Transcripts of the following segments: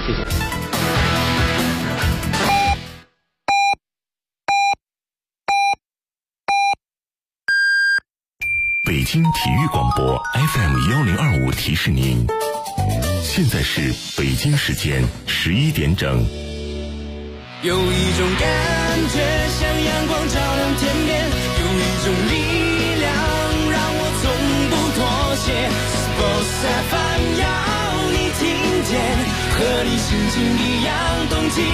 谢谢。 北京体育广播 FM1025提示您，现在是北京时间11点整。 有一种感觉像阳光照亮天边，有一种力量让我从不妥协。Sports FM 要你听见，和你心情一样动起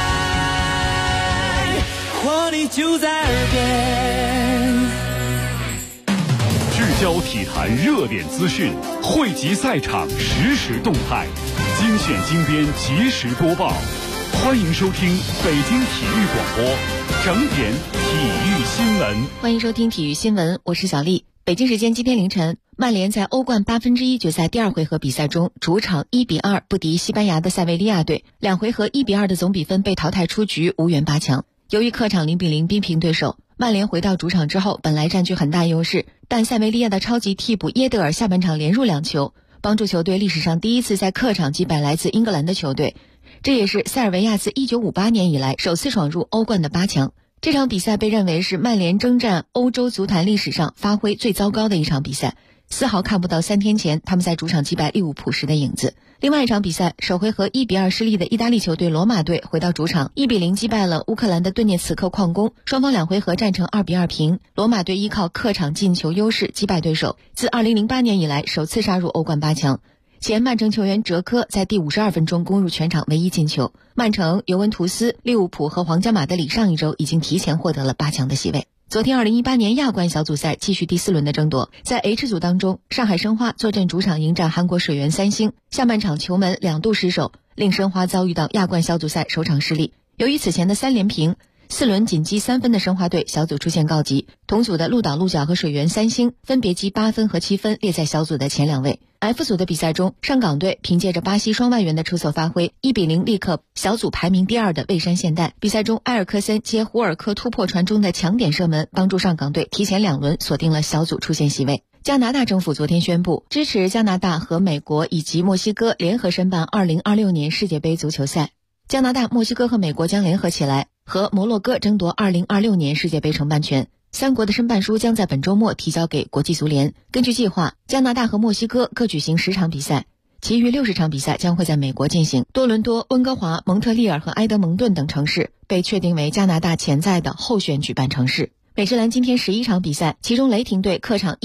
来，活力就在耳边。 聚焦体坛热点资讯，汇集赛场实时动态，精选精编及时播报。欢迎收听北京体育广播整点体育新闻。 欢迎收听体育新闻，我是小丽。北京时间今天凌晨，曼联在欧冠1/8决赛第二回合比赛中，主场1-2不敌西班牙的塞维利亚队，2回合1-2的总比分被淘汰出局，无缘8强。由于客场0-0逼平对手，曼联回到主场之后，本来占据很大优势，但塞维利亚的超级替补耶德尔下半场连入2球，帮助球队历史上第一次在客场击败来自英格兰的球队。这也是塞尔维亚自1958年以来首次闯入欧冠的8强。这场比赛被认为是曼联征战欧洲足坛历史上发挥最糟糕的一场比赛，丝毫看不到3天前他们在主场击败利物浦时的影子。另外一场比赛，首回合1-2失利的意大利球队罗马队回到主场1-0击败了乌克兰的顿涅茨克矿工，双方2回合战成2-2平。罗马队依靠客场进球优势击败对手，自2008年以来首次杀入欧冠8强。前曼城球员哲科在第52分钟攻入全场唯一进球。曼城、尤文图斯、利物浦和皇家马德里上一周已经提前获得了8强的席位。昨天2018年亚冠小组赛继续第4轮的争夺，在 H 组当中，上海申花坐镇主场迎战韩国水原三星，下半场球门2度失手，令申花遭遇到亚冠小组赛首场失利。由于此前的3连平，4轮仅积3分的申花队小组出现告急，同组的鹿岛鹿角和水原三星分别积8分和7分，列在小组的前2位。F 组的比赛中，上港队凭借着巴西双外援的出色发挥，1-0力克小组排名第2的蔚山现代。比赛中，埃尔克森接胡尔克突破传中的强点射门，帮助上港队提前2轮锁定了小组出线席位。加拿大政府昨天宣布，支持加拿大和美国以及墨西哥联合申办2026年世界杯足球赛。加拿大、墨西哥和美国将联合起来，和摩洛哥争夺2026年世界杯承办权。3国的申办书将在本周末提交给国际足联。根据计划，加拿大和墨西哥各举行10场比赛，其余60场比赛将会在美国进行。多伦多、温哥华、蒙特利尔和埃德蒙顿等城市被确定为加拿大潜在的候选举办城市。美职篮今天11场比赛，其中雷霆队客场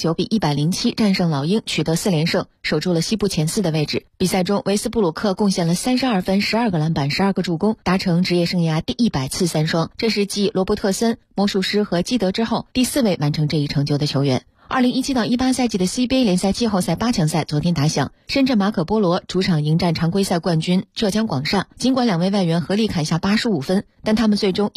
119-107战胜老鹰，取得4连胜，守住了西部前4的位置。比赛中，维斯布鲁克贡献了32分、12个篮板、12个助攻，达成职业生涯第100次3双，这是继罗伯特森、魔术师和基德之后第4位完成这一成就的球员。2017-18赛季的 CBA 联赛季后赛8强赛昨天打响，深圳马可波罗主场迎战常规赛冠军浙江广厦。尽管2位外援合力砍下85分，但他们最终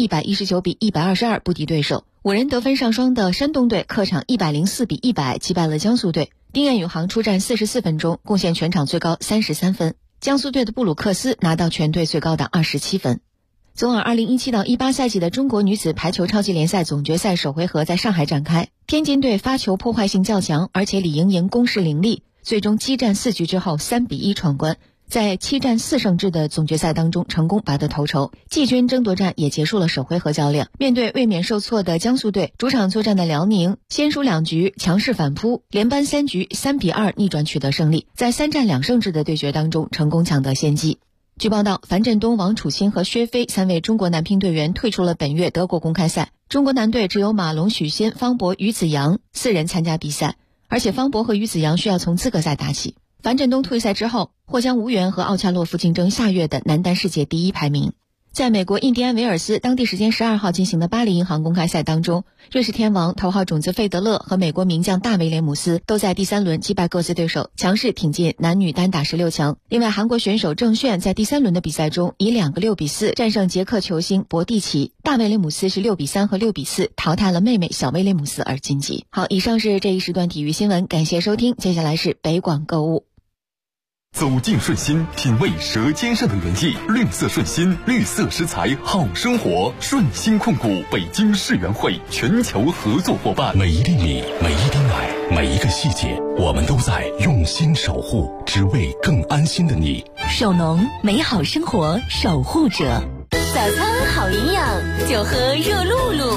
119-122不敌对手。5人得分上双的山东队客场104-100击败了江苏队。丁彦雨航出战44分钟，贡献全场最高33分。江苏队的布鲁克斯拿到全队最高的27分。总而2017-18赛季的中国女子排球超级联赛总决赛首回合在上海展开，天津队发球破坏性较强，而且李盈莹攻势凌厉，最终7战4局之后3-1闯关，在7战4胜制的总决赛当中成功拔得头筹。季军争夺战也结束了首回合较量，面对卫冕受挫的江苏队，主场作战的辽宁先输2局强势反扑，连扳3局3-2逆转取得胜利，在3战2胜制的对决当中成功抢得先机。据报道，樊振东、王楚钦和薛飞3位中国男乒队员退出了本月德国公开赛。中国男队只有马龙、许昕、方博、于子洋4人参加比赛，而且方博和于子洋需要从资格赛打起。樊振东退赛之后，或将无缘和奥恰洛夫竞争下月的男单世界第1排名。在美国印第安维尔斯当地时间12号进行的巴黎银行公开赛当中，瑞士天王头号种子费德勒和美国名将大卫廉姆斯都在第3轮击败各自对手，强势挺进男女单打16强。另外，韩国选手郑炫在第3轮的比赛中以2个6-4战胜捷克球星博蒂奇，大卫廉姆斯是6-3和6-4淘汰了妹妹小威廉姆斯而晋级。好，以上是这一时段体育新闻，感谢收听，接下来是北广购物。 走进顺心，品味舌尖上的原意。绿色顺心，绿色食材好生活。顺心控股北京世园会全球合作伙伴。 每一粒米，每一滴奶，每一个细节，我们都在用心守护，只为更安心的你。 守农，美好生活守护者。 早餐好营养，就喝热露露。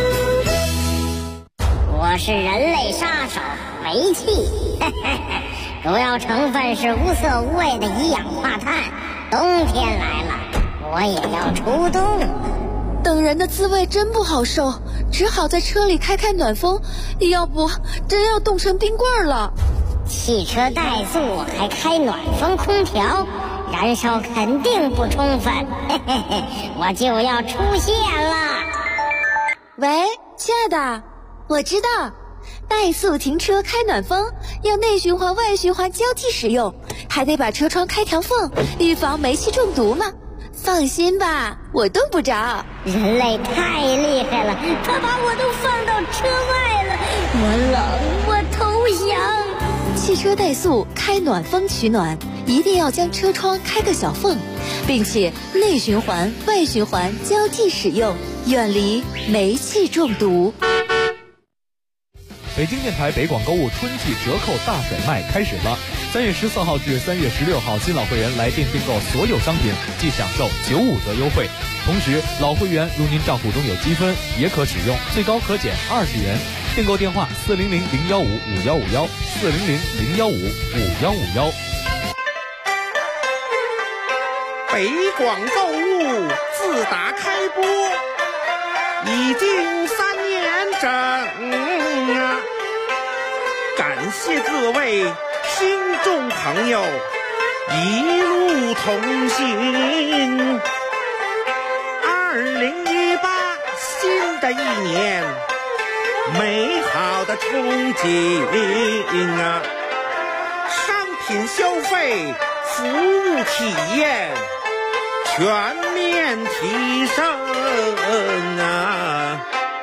我是人类杀手煤气，主要成分是无色无味的一氧化碳。冬天来了，我也要出动。 等人的滋味真不好受，只好在车里开暖风，要不真要冻成冰棍了。 汽车怠速还开暖风空调，燃烧肯定不充分，我就要出现了。 喂，亲爱的，我知道，怠速停车开暖风，要内循环外循环交替使用，还得把车窗开条缝，预防煤气中毒嘛。放心吧，我冻不着。 人类太厉害了，他把我都放到车外了，我冷，我投降。 汽车怠速开暖风取暖，一定要将车窗开个小缝，并且内循环外循环交替使用，远离煤气中毒。 北京电台北广购物春季折扣大甩卖开始了，3月14号至3月16号，新老会员来电订购所有商品即享受95折优惠。同时，老会员如您账户中有积分，也可使用，最高可减20元。订购电话400-015-5151，400-015-5151。 北广购物自打开播已经3年整啊！感谢各位听众朋友一路同行。2018新的一年，美好的憧憬啊！商品消费，服务体验全面提升啊！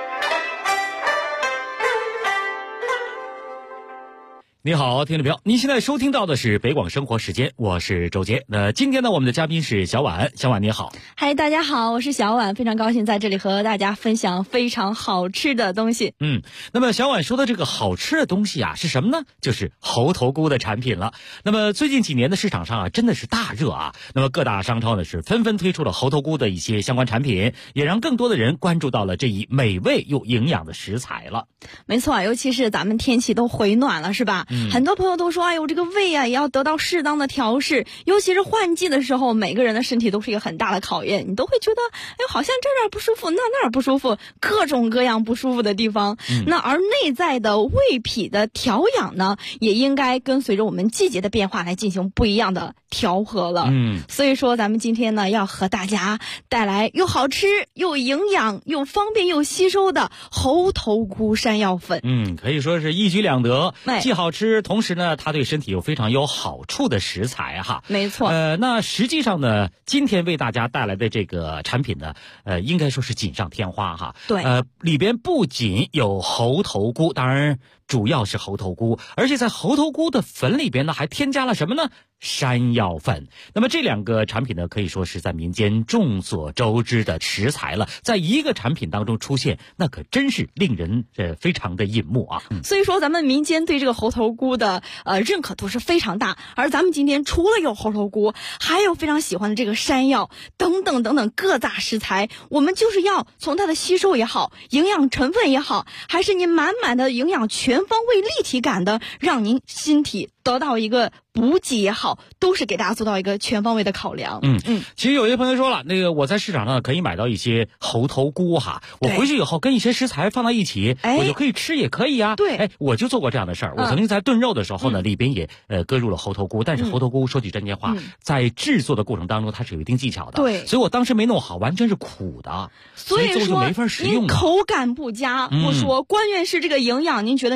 你好，听众朋友，您现在收听到的是北广生活时间，我是周杰。今天呢，我们的嘉宾是小婉。小婉你好。 嗨，大家好，我是小婉，非常高兴在这里和大家分享非常好吃的东西。 那么小婉说的这个好吃的东西啊，是什么呢？就是猴头菇的产品了。那么最近几年的市场上啊，真的是大热啊。那么各大商超呢是纷纷推出了猴头菇的一些相关产品，也让更多的人关注到了这一美味又营养的食材了。 没错，尤其是咱们天气都回暖了，是吧？很多朋友都说，哎呦，这个胃啊也要得到适当的调试，尤其是换季的时候，每个人的身体都是一个很大的考验，你都会觉得，哎呦，好像这儿不舒服，那儿不舒服，各种各样不舒服的地方。那而内在的胃脾的调养呢，也应该跟随着我们季节的变化来进行不一样的调和了。所以说咱们今天呢，要和大家带来又好吃又营养又方便又吸收的猴头菇山药粉。 可以说是一举两得，既好吃，同时呢，它对身体有非常有好处的食材哈。 没错。 那实际上呢，今天为大家带来的这个产品呢，应该说是锦上添花哈。 对。 里边不仅有猴头菇，当然主要是猴头菇，而且在猴头菇的粉里边呢，还添加了什么呢？山药粉。那么这两个产品呢，可以说是在民间众所周知的食材了，在一个产品当中出现，那可真是令人非常的引目啊。 所以说咱们民间对这个猴头菇的认可度是非常大，而咱们今天除了有猴头菇，还有非常喜欢的这个山药等等等等各大食材，我们就是要从它的吸收也好，营养成分也好，还是您满满的营养全方位立体感的，让您身体得到一个补给也好，都是给大家做到一个全方位的考量。 其实有些朋友说了，那个我在市场上可以买到一些猴头菇哈，我回去以后跟一些食材放到一起，我就可以吃也可以啊。 对， 我就做过这样的事儿。我曾经在炖肉的时候呢，里边也搁入了猴头菇，但是猴头菇说句真话，在制作的过程当中它是有一定技巧的。 对， 所以我当时没弄好，完全是苦的，所以最后就没法食用了。 您口感不佳不说，关键是这个营养，您觉得您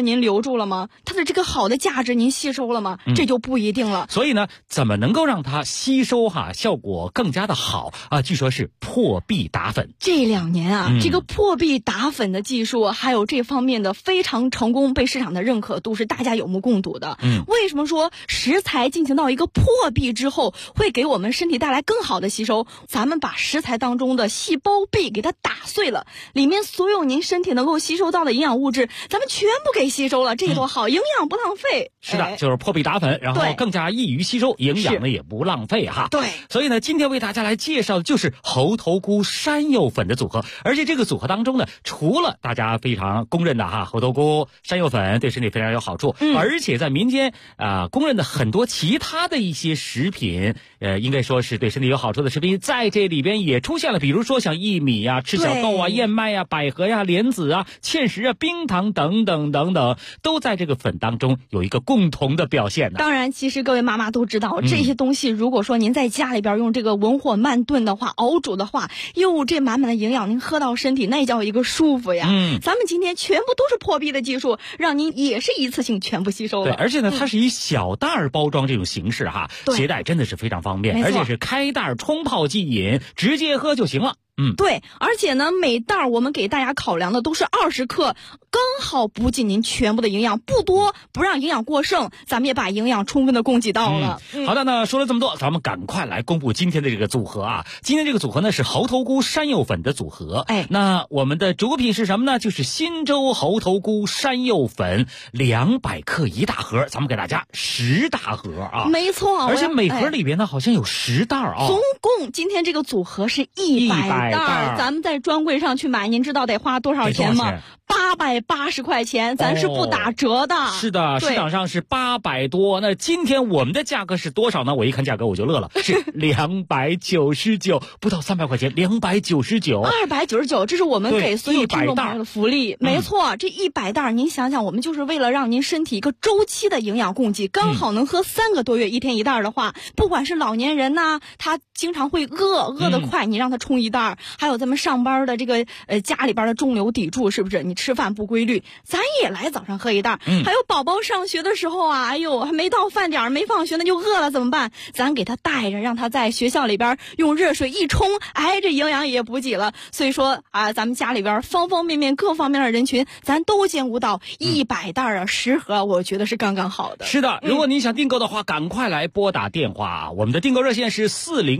您留住了吗？它的这个好的价值您吸收了吗？这就不一定了。 所以呢，怎么能够让它吸收效果更加的好啊？据说是破壁打粉。 这2年啊，这个破壁打粉的技术还有这方面的非常成功，被市场的认可度是大家有目共睹的。为什么说食材进行到一个破壁之后会给我们身体带来更好的吸收？咱们把食材当中的细胞壁给它打碎了，里面所有您身体能够吸收到的营养物质咱们全部给吸收了，这多好，营养不浪费。 是的，就是破壁打粉，然后更加易于吸收，营养呢也不浪费哈。 对， 所以呢，今天为大家来介绍的就是猴头菇山药粉的组合。而且这个组合当中呢，除了大家非常公认的猴头菇山药粉对身体非常有好处，而且在民间公认的很多其他的一些食品，应该说是对身体有好处的食品，在这里边也出现了，比如说像薏米呀、赤小豆啊、燕麦呀、百合呀、莲子啊、芡实啊、冰糖等等等等，都在这个粉当中有一个共同的表现。 当然，其实各位妈妈都知道，这些东西如果说您在家里边用这个文火慢炖的话，熬煮的话，哟，这满满的营养您喝到身体那叫一个舒服呀。咱们今天全部都是破壁的技术，让您也是一次性全部吸收了。 对，而且呢，它是以小袋包装这种形式携带真的是非常方便，而且是开袋冲泡即饮，直接喝就行了。 对，而且呢，每袋我们给大家考量的都是20克，刚好补给您全部的营养，不多，不让营养过剩，咱们也把营养充分的供给到了。 好的，那说了这么多，咱们赶快来公布今天的这个组合啊！今天这个组合呢是猴头菇山药粉的组合。那我们的主品是什么呢？就是新洲猴头菇山药粉200克1大盒，咱们给大家10大盒啊。 没错， 而且每盒里边呢好像有10袋啊。 总共今天这个组合是100袋，咱们在专柜上去买，您知道得花多少钱吗？880块钱，咱是不打折的。 是的，市场上是800多。那今天我们的价格是多少呢？我一看价格我就乐了，是299，不到300块钱，299，299， 这是我们给所有听众朋友的福利。没错，这100袋，您想想，我们就是为了让您身体一个周期的营养供给，刚好能喝3个多月，1天1袋的话，不管是老年人呐，他经常会饿得快，你让他冲1袋；还有咱们上班的这个家里边的中流砥柱，是不是？你吃饭不规律，咱也来早上喝1袋。还有宝宝上学的时候啊，哎呦，还没到饭点没放学那就饿了怎么办？咱给他带着，让他在学校里边用热水一冲，这营养也补给了。所以说咱们家里边方方面面各方面的人群，咱都兼顾到100袋10盒，我觉得是刚刚好的。 是的，如果你想订购的话，赶快来拨打电话，我们的订购热线是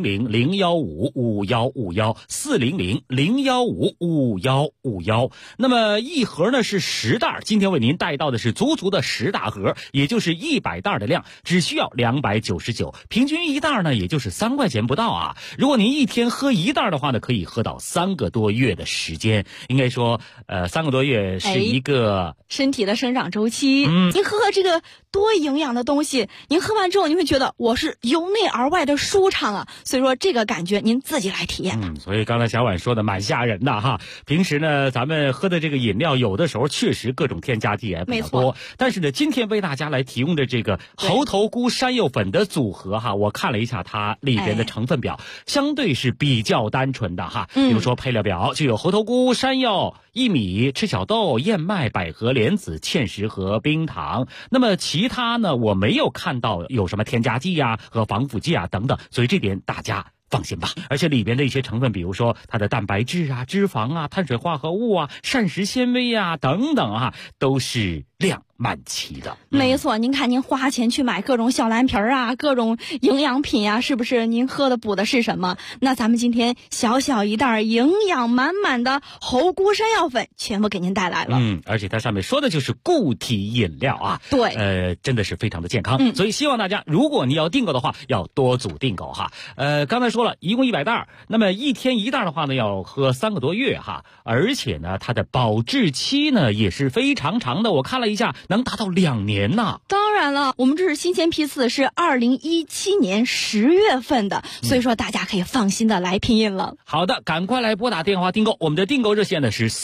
400-015-5151，400-015-5151。那么一盒呢是10袋，今天为您带到的是足足的10大盒，也就是100袋的量，只需要299，平均1袋呢也就是3块钱不到啊。如果您一天喝1袋的话呢，可以喝到3个多月的时间。应该说3个多月是一个身体的生长周期。您喝这个多营养的东西，您喝完之后你会觉得我是由内而外的舒畅啊。所以说这个感觉您自己来体验吧。 所以刚才小婉说的蛮吓人的哈。平时呢咱们喝的这个饮料有的时候确实各种添加剂也比较多，但是呢今天为大家来提供的这个猴头菇山药粉的组合我看了一下它里边的成分表，相对是比较单纯的哈。比如说配料表就有猴头菇、山药、薏米、赤小豆、燕麦、百合、莲子、芡实和冰糖。那么其他呢我没有看到有什么添加剂和防腐剂等等，所以这点大家放心吧。而且里边的一些成分，比如说它的蛋白质脂肪碳水化合物膳食纤维等等都是量蛮齐的。 没错，您看您花钱去买各种小蓝瓶各种营养品是不是？您喝的补的是什么？那咱们今天小小一袋营养满满的猴菇山药粉全部给您带来了。 而且它上面说的就是固体饮料对， 真的是非常的健康。所以希望大家，如果你要订购的话，要多组订购刚才说了一共100袋，那么一天1袋的话呢要喝3个多月而且呢它的保质期呢也是非常长的，我看了一下能达到2年呢。 当然了，我们这是新鲜批次，是2017年10月份的，所以说大家可以放心的来拼印了。 好的，赶快来拨打电话订购，我们的订购热线呢是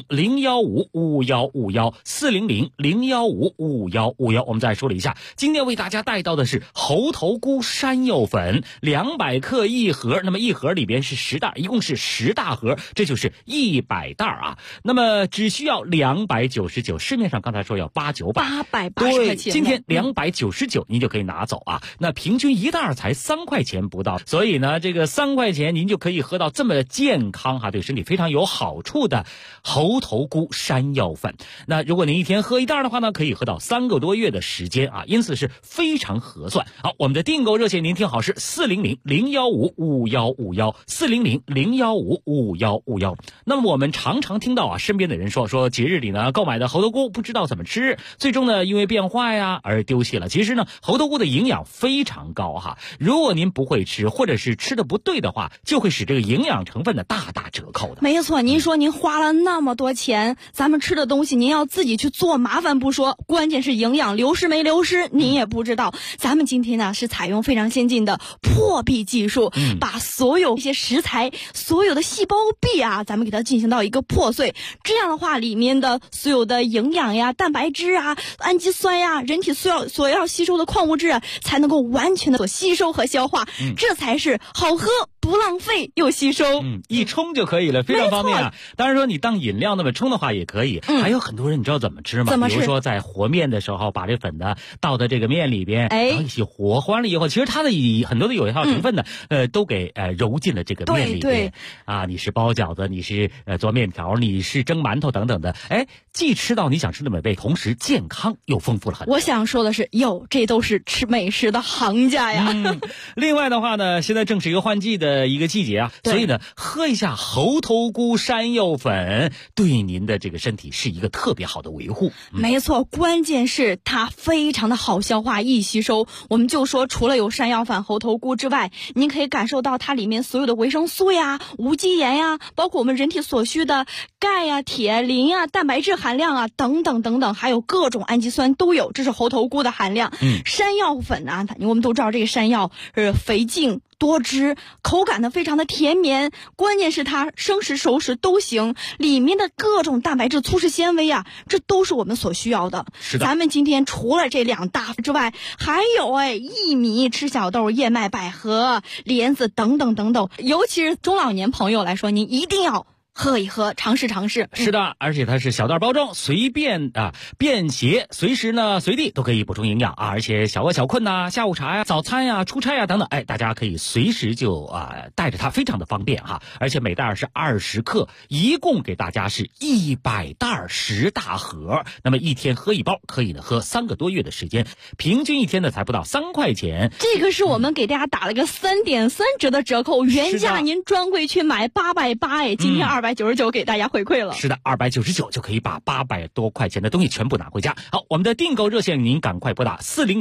400-015-5151，400-015-5151。我们再说了一下，今天为大家带到的是猴头菇山药粉200克1盒，那么1盒里边是10袋，一共是10大盒，这就是100袋那么只需要299，市面上刚才说要 800-900， 880块钱。 今天299您就可以拿走啊。那平均一袋才3块钱不到，所以呢，这个3块钱您就可以喝到这么健康对身体非常有好处的猴头菇山药粉。那如果您一天喝一袋的话呢，可以喝到3个多月的时间啊，因此是非常合算。好，我们的订购热线您听好是400-015-5151，400-015-5151。那么我们常常听到身边的人说节日里呢购买的猴头菇不知道怎么吃，最终呢因为变坏而丢弃了。其实呢，猴头菇的营养非常高如果您不会吃，或者是吃的不对的话，就会使这个营养成分大打折扣的。 没错，您说您花了那么多钱，咱们吃的东西您要自己去做，麻烦不说，关键是营养流失没流失您也不知道。咱们今天呢是采用非常先进的破壁技术，把所有一些食材所有的细胞壁咱们给它进行到一个破碎，这样的话里面的所有的营养蛋白质氨基酸人体所要吸收的矿物质才能够完全的所吸收和消化，这才是好喝不浪费又吸收。 一冲就可以了，非常方便当然说你当饮料那么冲的话也可以。还有很多人你知道怎么吃吗？ 怎么吃？ 比如说在和面的时候，把这粉呢倒到这个面里边，然后一起和完了以后，其实它的很多的有效成分呢，都给揉进了这个面里边。你是包饺子，你是做面条，你是蒸馒头等等的，既吃到你想吃的美味，同时健康又丰富了很多。 我想说的是，这都是吃美食的行家呀。 另外的话呢，现在正是一个换季的一个季节所以呢，喝一下猴头菇山药粉，对您的这个身体是一个特别好的维护。 没错，关键是它非常的好消化易吸收。我们就说除了有山药粉、猴头菇之外，您可以感受到它里面所有的维生素无机盐包括我们人体所需的钙铁磷蛋白质含量等等等等，还有各种氨基酸都有，这是猴头菇的含量。山药粉我们都知道这个山药是肥净多汁，口感呢非常的甜绵，关键是它生食熟食都行，里面的各种蛋白质粗质纤维这都是我们所需要的。 是的， 咱们今天除了这2大之外，还有薏米、赤小豆、燕麦、百合、莲子等等等等，尤其是中老年朋友来说，您一定要喝一喝，尝试尝试。 是的，而且它是小袋包装，随便便携，随时呢随地都可以补充营养而且小饿小困下午茶早餐出差等等，大家可以随时就带着它，非常的方便而且每袋是20克，一共给大家是100袋10大盒，那么一天喝一包，可以呢喝3个多月的时间，平均一天呢才不到3块钱。 这个是我们给大家打了个3.3折的折扣，原价您专柜去买880，今天299给大家回馈了。 是的，299就可以把800多块钱的东西全部拿回家。好，我们的订购热线您赶快拨打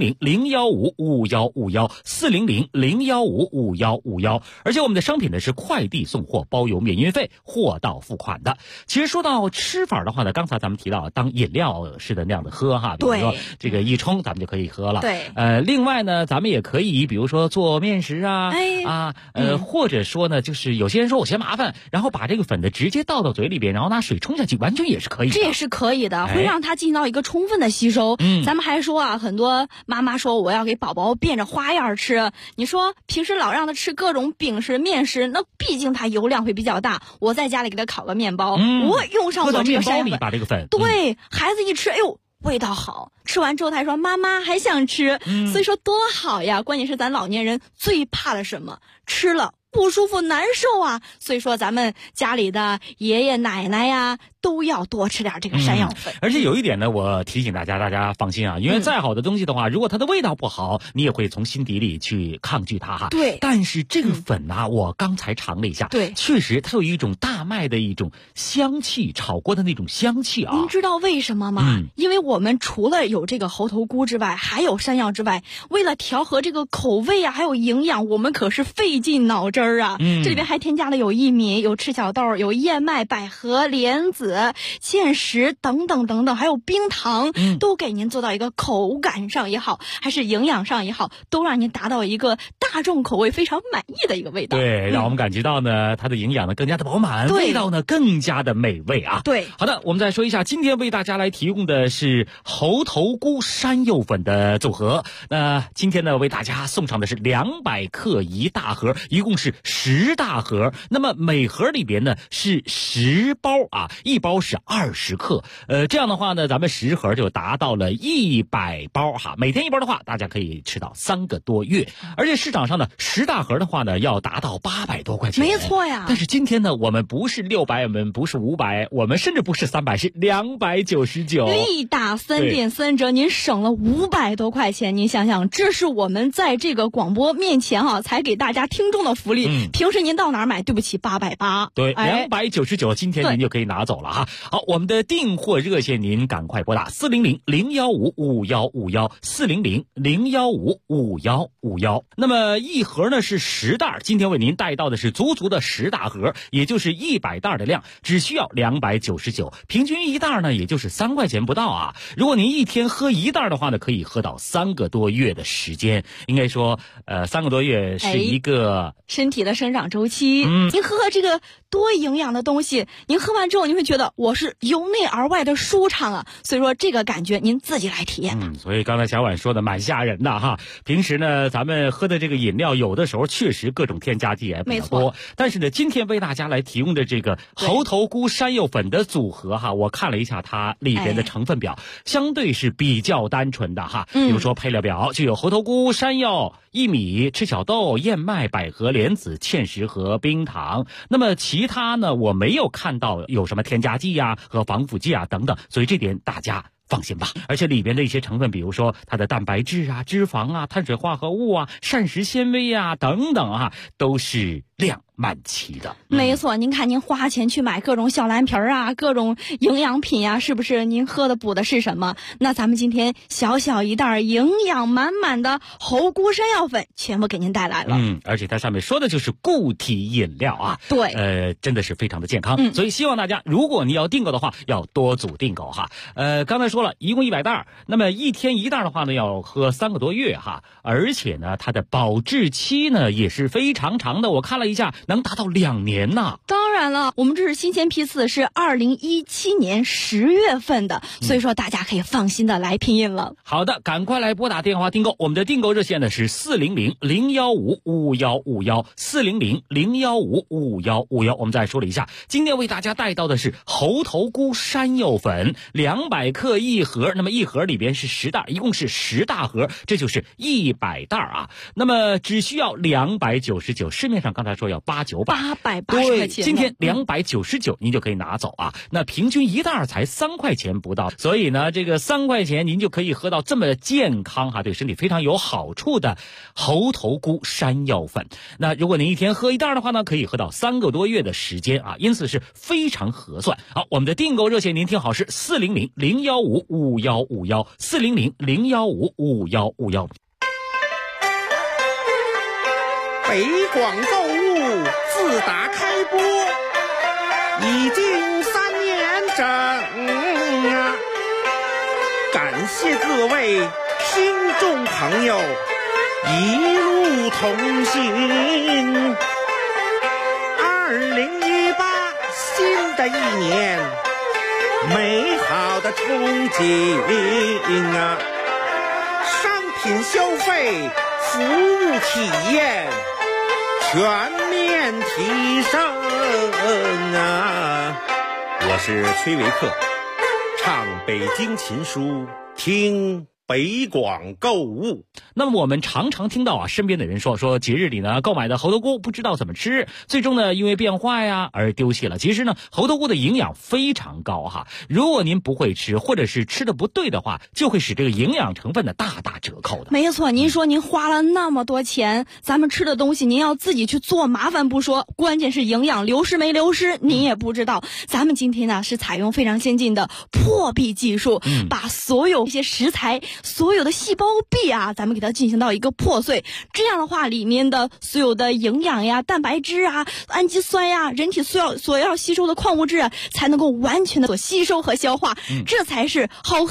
400-015-5151，400-015-5151，而且我们的商品呢是快递送货，包邮免运费，货到付款的。其实说到吃法的话呢，刚才咱们提到当饮料似的那样的喝比如说这个一冲咱们就可以喝了。 对， 另外呢，咱们也可以比如说做面食或者说呢，就是有些人说我嫌麻烦，然后把这个粉的直接倒到嘴里边，然后拿水冲下去，完全也是可以的。 这也是可以的，会让它进行到一个充分的吸收。咱们还说很多妈妈说我要给宝宝变着花样吃，你说平时老让他吃各种饼食面食，那毕竟它油量会比较大，我在家里给他烤个面包，我用上我这个山药粉， 把这个粉， 对，孩子一吃，味道好，吃完之后他还说妈妈还想吃，所以说多好呀。关键是咱老年人最怕的什么？吃了不舒服难受所以说咱们家里的爷爷奶奶都要多吃点这个山药粉。 而且有一点呢，我提醒大家放心因为再好的东西的话，如果它的味道不好，你也会从心底里去抗拒它对， 但是这个粉我刚才尝了一下， 对， 确实它有一种大麦的一种香气，炒过的那种香气您知道为什么吗？因为我们除了有这个猴头菇之外，还有山药之外，为了调和这个口味还有营养，我们可是费尽脑汁这里边还添加了有薏米、有赤小豆、有燕麦、百合、莲子、芡实等等等等，还有冰糖，都给您做到一个口感上也好，还是营养上也好，都让您达到一个大众口味非常满意的一个味道。 对，让我们感觉到呢，它的营养呢更加的饱满，味道呢更加的美味对， 好的，我们再说一下，今天为大家来提供的是猴头菇山药粉的组合。那今天呢，为大家送上的是200克1大盒，一共是是10大盒，那么每盒里边呢是10包啊，一包是20克，这样的话呢，咱们10盒就达到了100包哈，每天1包的话，大家可以吃到3个多月，而且市场上呢10大盒的话呢，要达到800多块钱， 没错呀。 但是今天呢，我们不是600，我们不是500，我们甚至不是300，是299， 力打3点3折，您省了500多块钱，您想想，这是我们在这个广播面前才给大家听众的福利。平时您到哪儿买？对不起，880。 对，299，今天您就可以拿走了哈。好，我们的订货热线您赶快拨打400-015-5151，400-015-5151。那么一盒呢是10袋，今天为您带到的是足足的10大盒，也就是100袋的量，只需要299，平均一袋呢也就是3块钱不到啊。如果您一天喝1袋的话呢，可以喝到3个多月的时间。应该说3个多月是一个身体的生长周期。您喝这个多营养的东西，您喝完之后，您会觉得我是由内而外的舒畅啊。所以说这个感觉您自己来体验。 所以刚才小婉说的蛮吓人的哈。平时呢，咱们喝的这个饮料，有的时候确实各种添加剂也比较多。但是呢，今天为大家来提供的这个猴头菇山药粉的组合哈，我看了一下它里边的成分表，相对是比较单纯的哈。比如说配料表就有猴头菇、山药、薏米、赤小豆、燕麦、百合、莲子、芡实和冰糖。那么其他呢，我没有看到有什么添加剂呀和防腐剂啊等等，所以这点大家放心吧。而且里边的一些成分，比如说它的蛋白质啊、脂肪啊、碳水化合物啊、膳食纤维啊等等啊，都是量蛮齐的。 没错，您看您花钱去买各种小蓝瓶啊，各种营养品啊，是不是您喝的补的是什么？那咱们今天小小一袋营养满满的猴菇山药粉全部给您带来了。 而且它上面说的就是固体饮料啊。 对， 真的是非常的健康。所以希望大家，如果你要订购的话，要多组订购哈。刚才说了一共100袋，那么一天1袋的话呢，要喝3个多月哈。而且呢，它的保质期呢也是非常长的，我看了一下，能达到2年呢。 当然了，我们这是新鲜批次，是2017年10月份的，所以说大家可以放心的来拼印了。 好的，赶快来拨打电话订购，我们的订购热线呢是400-015-5151，400-015-5151。我们再说了一下，今天为大家带到的是猴头菇山药粉，200克一盒，那么一盒里边是10袋，一共是10大盒，这就是100袋啊。那么只需要299，市面上刚才说要890，880块钱。今天299您就可以拿走啊。那平均一袋才3块钱不到，所以呢，这个3块钱您就可以喝到这么健康哈，对身体非常有好处的猴头菇山药粉。那如果您一天喝1袋的话呢，可以喝到3个多月的时间啊，因此是非常合算。好，我们的订购热线您听好，是400-015-5151，400-015-5151。 北广购物自打开播已经3年整啊，感谢各位听众朋友一路同行。2018新的一年，美好的憧憬啊，商品消费、服务体验全面提升啊！我是崔维克，唱北京琴书，听北广购物。 那么我们常常听到啊，身边的人说节日里呢购买的猴头菇不知道怎么吃，最终呢因为变坏呀而丢弃了。其实呢，猴头菇的营养非常高哈，如果您不会吃或者是吃的不对的话，就会使这个营养成分的大打折扣的。 没错，您说您花了那么多钱，咱们吃的东西您要自己去做，麻烦不说，关键是营养流失没流失您也不知道。咱们今天呢是采用非常先进的破壁技术，把所有一些食材、所有的细胞壁啊，咱们给它进行到一个破碎，这样的话里面的所有的营养呀、蛋白质啊、氨基酸呀、人体所要吸收的矿物质啊，才能够完全的所吸收和消化，这才是好喝不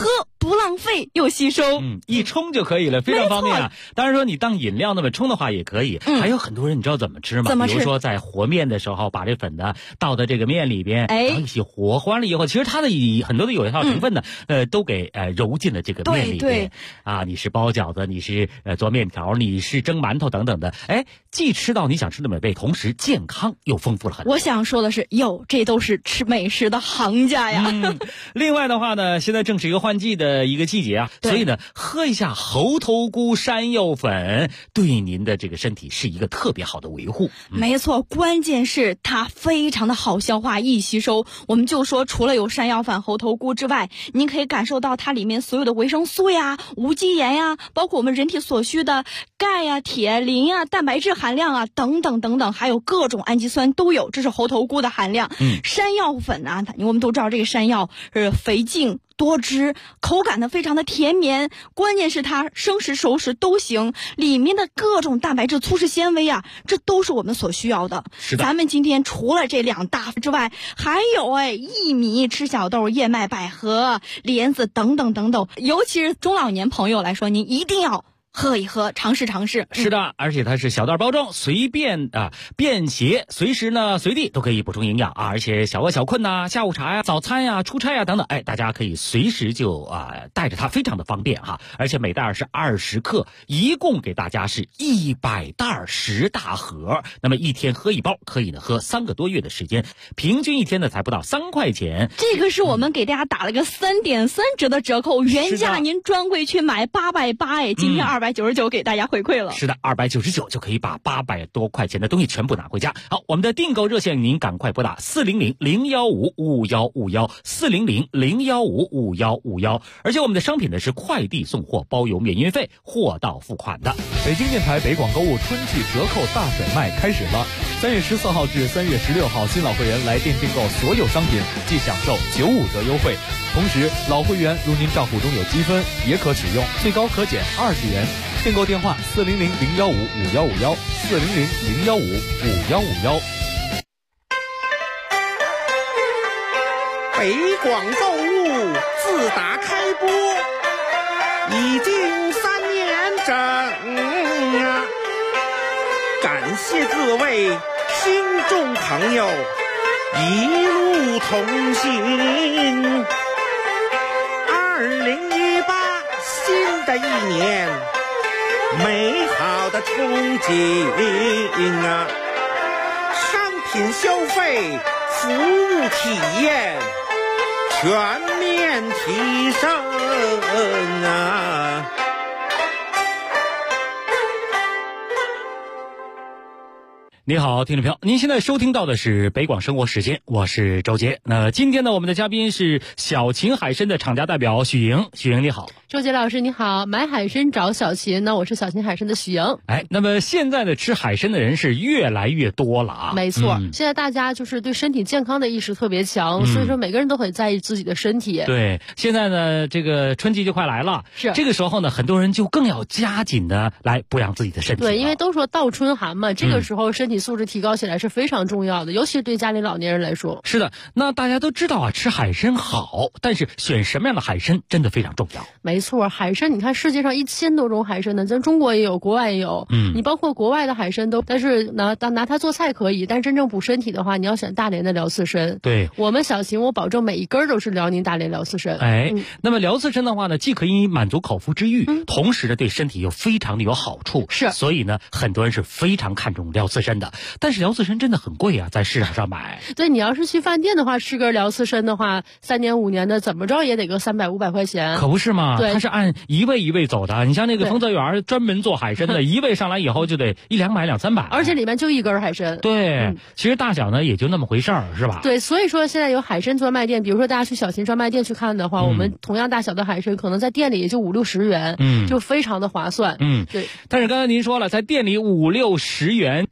不浪费又吸收。 一冲就可以了，非常方便啊。当然说你当饮料那么冲的话也可以。还有很多人你知道怎么吃吗？ 怎么吃？ 比如说在和面的时候，把这粉呢倒到这个面里边，然后一起和完了以后，其实它的很多的有效成分呢，都给揉进了这个面里边。 对啊，你是包饺子，你是做面条，你是蒸馒头等等的，既吃到你想吃的美味，同时健康又丰富了很多。 我想说的是，这都是吃美食的行家呀。 另外的话呢，现在正是一个换季的一个季节啊，所以呢，喝一下猴头菇山药粉，对您的这个身体是一个特别好的维护。 没错，关键是它非常的好消化，易吸收。我们就说，除了有山药粉、猴头菇之外，您可以感受到它里面所有的维生素呀、无机盐呀，包括我们人体所需的钙呀、铁、磷呀、蛋白质含量啊，等等等等，还有各种氨基酸都有，这是猴头菇的含量。山药粉啊，我们都知道这个山药是肥净多汁，口感呢非常的甜绵，关键是它生食熟食都行，里面的各种蛋白质、粗质纤维啊，这都是我们所需要的。 是的， 咱们今天除了这2大之外，还有薏米、赤小豆、燕麦、百合、莲子等等等等，尤其是中老年朋友来说，您一定要喝一喝，尝试尝试。 是的，而且它是小袋包装，随便便携，随时呢随地都可以补充营养啊。而且小饿小困呐、下午茶呀、早餐呀、出差呀等等，大家可以随时就带着它，非常的方便哈。而且每袋是20克，一共给大家是100袋10大盒。那么一天喝一包，可以呢喝3个多月的时间，平均一天呢才不到3块钱。 这个是我们给大家打了个3.3折的折扣，原价您专柜去买880，今天299给大家回馈了。 是的，299就可以把800多块钱的东西全部拿回家。好，我们的订购热线您赶快拨打400-015-5151，400-015-5151。而且我们的商品呢是快递送货，包邮免运费，货到付款的。 北京电台北广购物春季折扣大甩卖开始了，3月14号至3月16号，新老会员来电订购所有商品即享受95折优惠。同时，老会员如您账户中有积分，也可使用，最高可减20元。订购电话400-015-5151，400-015-5151。 北广购物自打开播已经3年整啊！感谢各位听众朋友一路同行。2018新的一年，美好的憧憬啊！商品消费、服务体验全面提升啊！ 你好，听众朋友，您现在收听到的是北广生活时间，我是周杰。那今天呢，我们的嘉宾是小秦海参的厂家代表许莹。许莹你好。 周杰老师你好，买海参找小秦，那我是小秦海参的许莹。 那么现在的吃海参的人是越来越多了啊。 没错，现在大家就是对身体健康的意识特别强，所以说每个人都很在意自己的身体。 对，现在呢，这个春季就快来了， 是这个时候呢，很多人就更要加紧的来补养自己的身体。 对，因为都说倒春寒嘛，这个时候身体素质提高起来是非常重要的，尤其是对家里老年人来说。 是的，那大家都知道啊，吃海参好，但是选什么样的海参真的非常重要。 没错，海参你看世界上1000多种海参呢，咱中国也有，国外也有。你包括国外的海参都，但是拿它做菜可以，但真正补身体的话，你要选大连的辽刺参。 对， 我们小秦，我保证每一根都是辽宁大连辽刺参。 那么辽刺参的话呢，既可以满足口腹之欲，同时呢对身体又非常的有好处。 是， 所以呢很多人是非常看重辽刺参的。但是辽刺参真的很贵啊，在市场上买。 对，你要是去饭店的话，吃根辽刺参的话，3年5年的怎么着也得个300、500块钱。 可不是嘛？ 对， 它是按一位一位走的。你像那个丰泽园专门做海参的，一位上来以后就得100-200、200-300， 而且里面就一根海参。 对，其实大小呢也就那么回事儿，是吧？ 对，所以说现在有海参专卖店，比如说大家去小秦专卖店去看的话，我们同样大小的海参可能在店里也就50-60元，就非常的划算。 对。但是刚才您说了，在店里50-60元，其实对于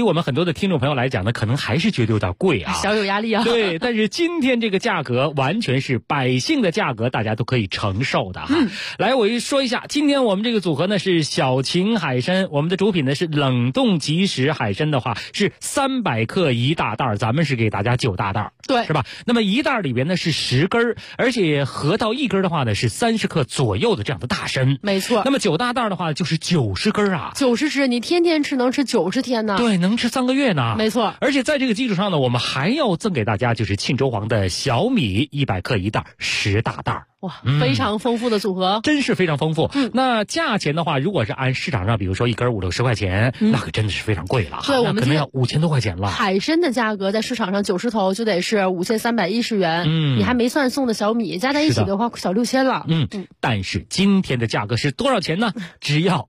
于我们很多的听众朋友来讲呢，可能还是觉得有点贵啊， 小有压力啊。 对，但是今天这个价格完全是百姓的价格，大家都可以承受的哈。来，我说一下，今天我们这个组合呢是小秦海参，我们的主品呢是冷冻即食海参的话是300克1大袋，咱们是给大家9大袋， 对， 是吧？那么1袋里边呢是10根，而且合到1根的话呢是30克左右的这样的大参， 没错。 那么9大袋的话就是90根啊 ，90只，你天天吃能吃90天呢？ 对，能吃3个月呢。 没错。 而且在这个基础上呢，我们还要赠给大家就是庆州黄的小米100克1袋10大袋。 哇，非常丰富的组合， 真是非常丰富。那价钱的话，如果是按市场上，比如说1根50、60块钱，那可真的是非常贵了哈。 对，我们可能要5000多块钱了。 海参的价格在市场上90头就得是5310元，你还没算送的小米，加在一起的话小6000了。 但是今天的价格是多少钱呢？只要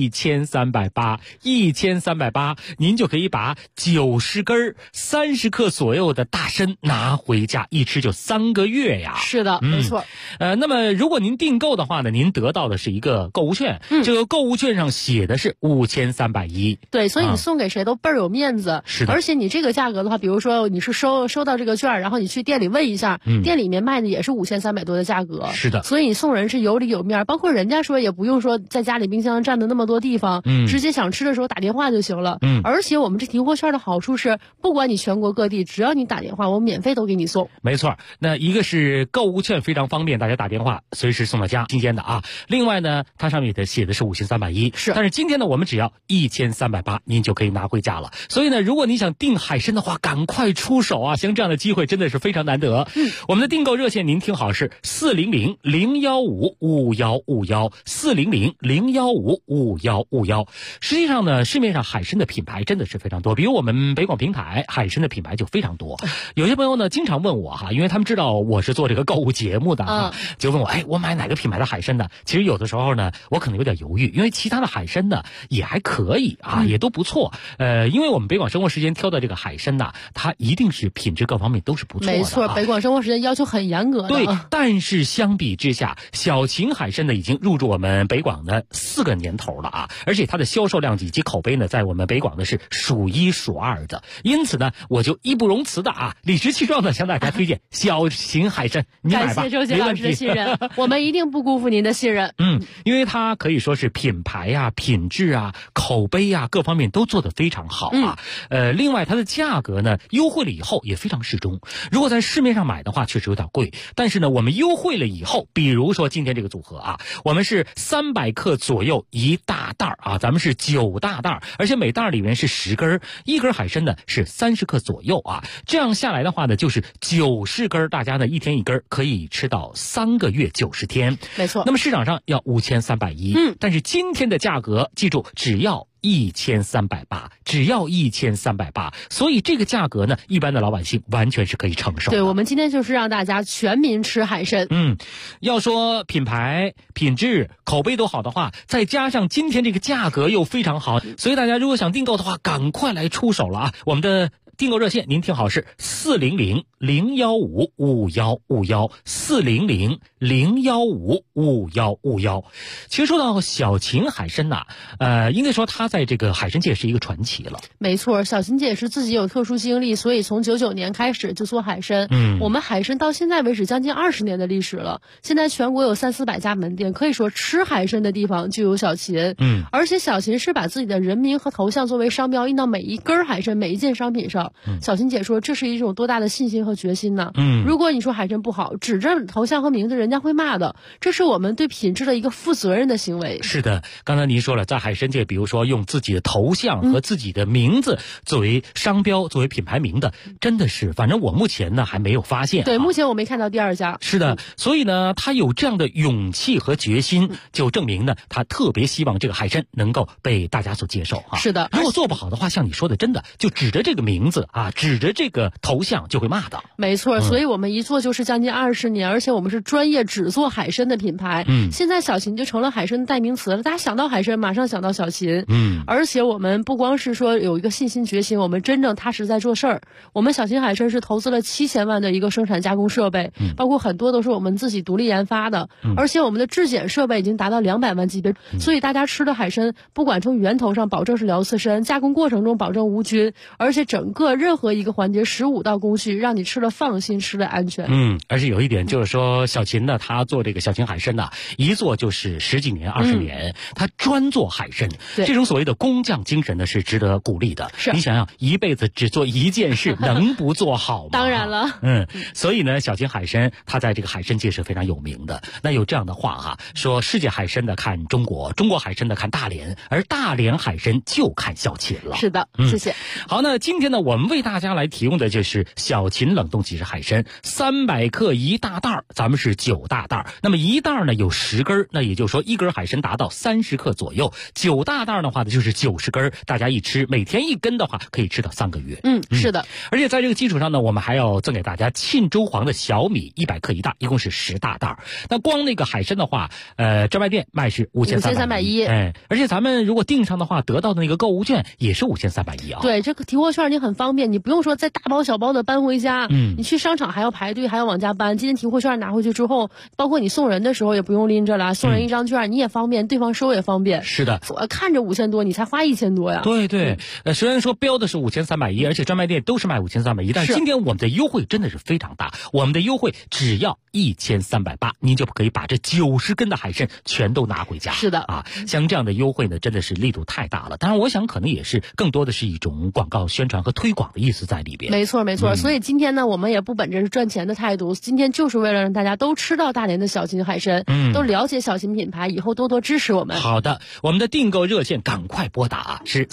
1380，1380，您就可以把90根30克左右的大参拿回家，一吃就3个月呀。 是的，没错。 那么如果您订购的话呢，您得到的是一个购物券，这个购物券上写的是5310。 对，所以你送给谁都倍儿有面子。 是的。 而且你这个价格的话，比如说你是收到这个券，然后你去店里问一下，店里面卖的也是5300多的价格。 是的。 所以你送人是有理有面，包括人家说也不用说在家里冰箱占那么多地方，直接想吃的时候打电话就行了。而且我们这提货券的好处是，不管你全国各地，只要你打电话，我免费都给你送。 没错，那一个是购物券非常方便，大家打电话随时送到家，新鲜的啊。另外呢，它上面写的是5310， 是。 但是今天呢，我们只要1380，您就可以拿回家了。所以呢，如果你想订海参的话，赶快出手啊！像这样的机会真的是非常难得。我们的订购热线您听好是400-015-5151，400-015-5151。实际上呢，市面上海参的品牌真的是非常多，比如我们北广平台海参的品牌就非常多。有些朋友呢经常问我哈，因为他们知道我是做这个购物节目的就问我，我买哪个品牌的海参呢？其实有的时候呢，我可能有点犹豫，因为其他的海参呢也还可以啊，也都不错。因为我们北广生活时间挑的这个海参呢，它一定是品质各方面都是不错的。 没错，北广生活时间要求很严格的。 对，但是相比之下，小秦海参呢已经入驻我们北广的4个年头了啊，而且它的销售量以及口碑呢，在我们北广呢是数1数2的。因此呢，我就义不容辞的啊，理直气壮的向大家推荐小秦海参，你买吧， 感谢周杰老师的信任，我们一定不辜负您的信任。 因为它可以说是品牌啊、品质啊、口碑啊各方面都做得非常好啊。另外它的价格呢优惠了以后也非常适中。如果在市面上买的话，确实有点贵，但是呢，我们优惠了以后，比如说今天这个组合啊，我们是300克左右1大袋啊，咱们是9大袋，而且每袋里面是10根，1根海参呢是30克左右啊。这样下来的话呢，就是90根，大家呢一天1根，可以吃到3个月90天。 没错。 那么市场上要5310，但是今天的价格，记住只要1380，只要1380，所以这个价格呢，一般的老百姓完全是可以承受的。 对，我们今天就是让大家全民吃海参。 要说品牌、品质、口碑都好的话，再加上今天这个价格又非常好，所以大家如果想订购的话，赶快来出手了啊！我们的订购热线您听好是400-015-5151，400-015-5151。其实说到小秦海参呐，应该说它在这个海参界是一个传奇了。 没错，小秦姐是自己有特殊经历，所以从99年开始就做海参。我们海参到现在为止将近20年的历史了，现在全国有300-400家门店，可以说吃海参的地方就有小秦。而且小秦是把自己的人名和头像作为商标印到每一根海参、每一件商品上。小秦姐说，这是一种多大的信心和决心呢？如果你说海参不好，指着头像和名字，人家会骂的。这是我们对品质的一个负责任的行为。 是的，刚才您说了，在海参界，比如说用自己的头像和自己的名字作为商标、作为品牌名的，真的是，反正我目前呢还没有发现。 对，目前我没看到第二家。 是的，所以呢，他有这样的勇气和决心，就证明呢，他特别希望这个海参能够被大家所接受啊。 是的， 如果做不好的话，像你说的，真的就指着这个名字。 字啊，指着这个头像就会骂的。 没错，所以我们一做就是将近20年，而且我们是专业只做海参的品牌。现在小秦就成了海参的代名词了，大家想到海参马上想到小秦。而且我们不光是说有一个信心决心，我们真正踏实在做事儿。我们小秦海参是投资了7000万的一个生产加工设备，包括很多都是我们自己独立研发的，而且我们的质检设备已经达到200万级别，所以大家吃的海参不管从源头上保证是辽刺参，加工过程中保证无菌，而且整个任何一个环节15道工序让你吃了放心，吃了安全。 而且有一点就是说，小秦呢，他做这个小秦海参呢，一做就是10几年、20年，他专做海参，这种所谓的工匠精神呢是值得鼓励的。你想想，一辈子只做一件事，能不做好吗？ 当然了。 所以呢，小秦海参他在这个海参界是非常有名的。那有这样的话哈，说世界海参的看中国，中国海参的看大连，而大连海参就看小秦了。 是的，谢谢。 好，那今天呢，我们为大家来提供的就是小秦冷冻即食海参，300克1大袋，咱们是9大袋。那么1袋呢有10根，那也就是说1根海参达到30克左右，9大袋的话呢就是90根，大家一吃，每天1根的话可以吃到3个月。 是的。 而且在这个基础上呢，我们还要赠给大家沁州黄的小米100克1袋，一共是10大袋。那光那个海参的话，专卖店卖是5310，而且咱们如果订上的话，得到的那个购物券也是5310啊。 对，这个提货券你很方便，你不用说再大包小包的搬回家，你去商场还要排队，还要往家搬。今天提货券拿回去之后，包括你送人的时候也不用拎着了，送人一张券你也方便，对方收也方便。 是的， 看着5000多，你才花1000多呀。 对，虽然说标的是5310，而且专卖店都是卖5310，但是今天我们的优惠真的是非常大，我们的优惠只要1380，您就可以把这90根的海参全都拿回家。 是的啊，像这样的优惠呢，真的是力度太大了。当然，我想可能也是更多的是一种广告宣传和推广的意思在里边。 没错，所以今天呢，我们也不本着是赚钱的态度，今天就是为了让大家都吃到大连的小秦海参，都了解小秦品牌，以后多多支持我们。 好的，我们的订购热线赶快拨打是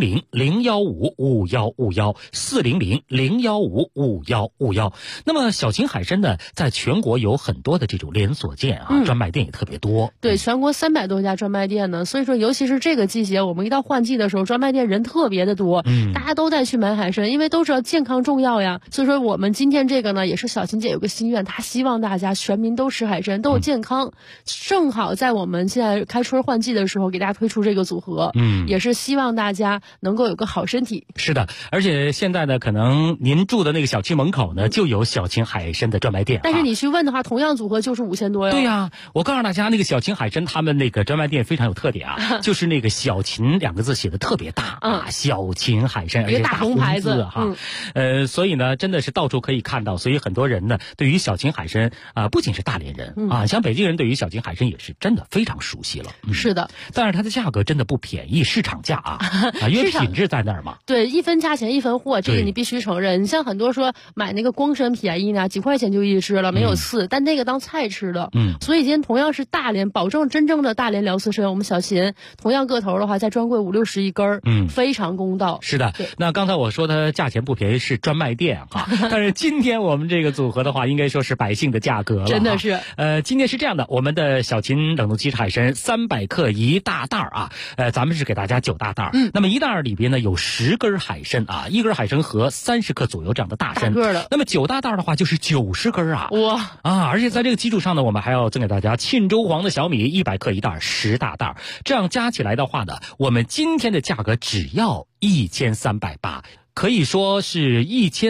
400-015-5151，400-015-5151。那么小秦海参呢，在全国有很多的这种连锁店啊，专卖店也特别多。 对，全国300多家专卖店呢，所以说尤其是这个季节，我们一到换季的时候，专卖店人特别的多，大家都在去买海参，因为都知道健康重要呀。所以说我们今天这个呢，也是小秦姐有个心愿，她希望大家全民都吃海参，都有健康。正好在我们现在开春换季的时候，给大家推出这个组合，也是希望大家能够有个好身体。 是的，而且现在呢，可能您住的那个小区门口呢，就有小秦海参的专卖店。 但是你去问的话，同样组合就是5000多哟。 对呀，我告诉大家，那个小秦海参他们那个专卖店非常有特点啊，就是那个小秦2个字写的特别大啊，小秦海参，而且大红牌子哈。所以呢，真的是到处可以看到，所以很多人呢，对于小秦海参不仅是大连人啊，像北京人对于小秦海参也是真的非常熟悉了。 是的， 但是它的价格真的不便宜，市场价啊，因为品质在那儿嘛。 对，一分价钱一分货，这个你必须承认。你像很多说买那个光参便宜呢，几块钱就一只了，没有刺，但那个当菜吃的。所以今天同样是大连，保证真正的大连辽刺参，我们小秦同样个头的话，在专柜50-60一根，非常公道。 是的，那刚才我说它价钱不便宜是专卖店啊，但是今天我们这个组合的话，应该说是百姓的价格了。 真的是。 今天是这样的，我们的小秦冷冻即食海参300克1大袋啊，咱们是给大家9大袋。那么1袋里边呢有10根海参啊，1根海参和30克左右这样的大参。那么9大袋的话就是90根啊。 哇啊！而且在这个基础上呢，我们还要赠给大家沁州黄的小米100克1袋10大袋，这样加起来的话呢，我们今天的价格只要1380。可以说是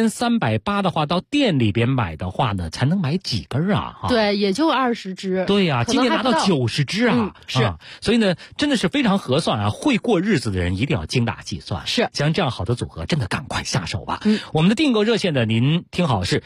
1380的话，到店里边买的话呢，才能买几根啊？ 对，也就20只。 对呀，今天拿到90只啊！ 是， 所以呢，真的是非常合算啊！会过日子的人一定要精打细算。 是， 像这样好的组合，真的赶快下手吧。我们的订购热线呢，您听好是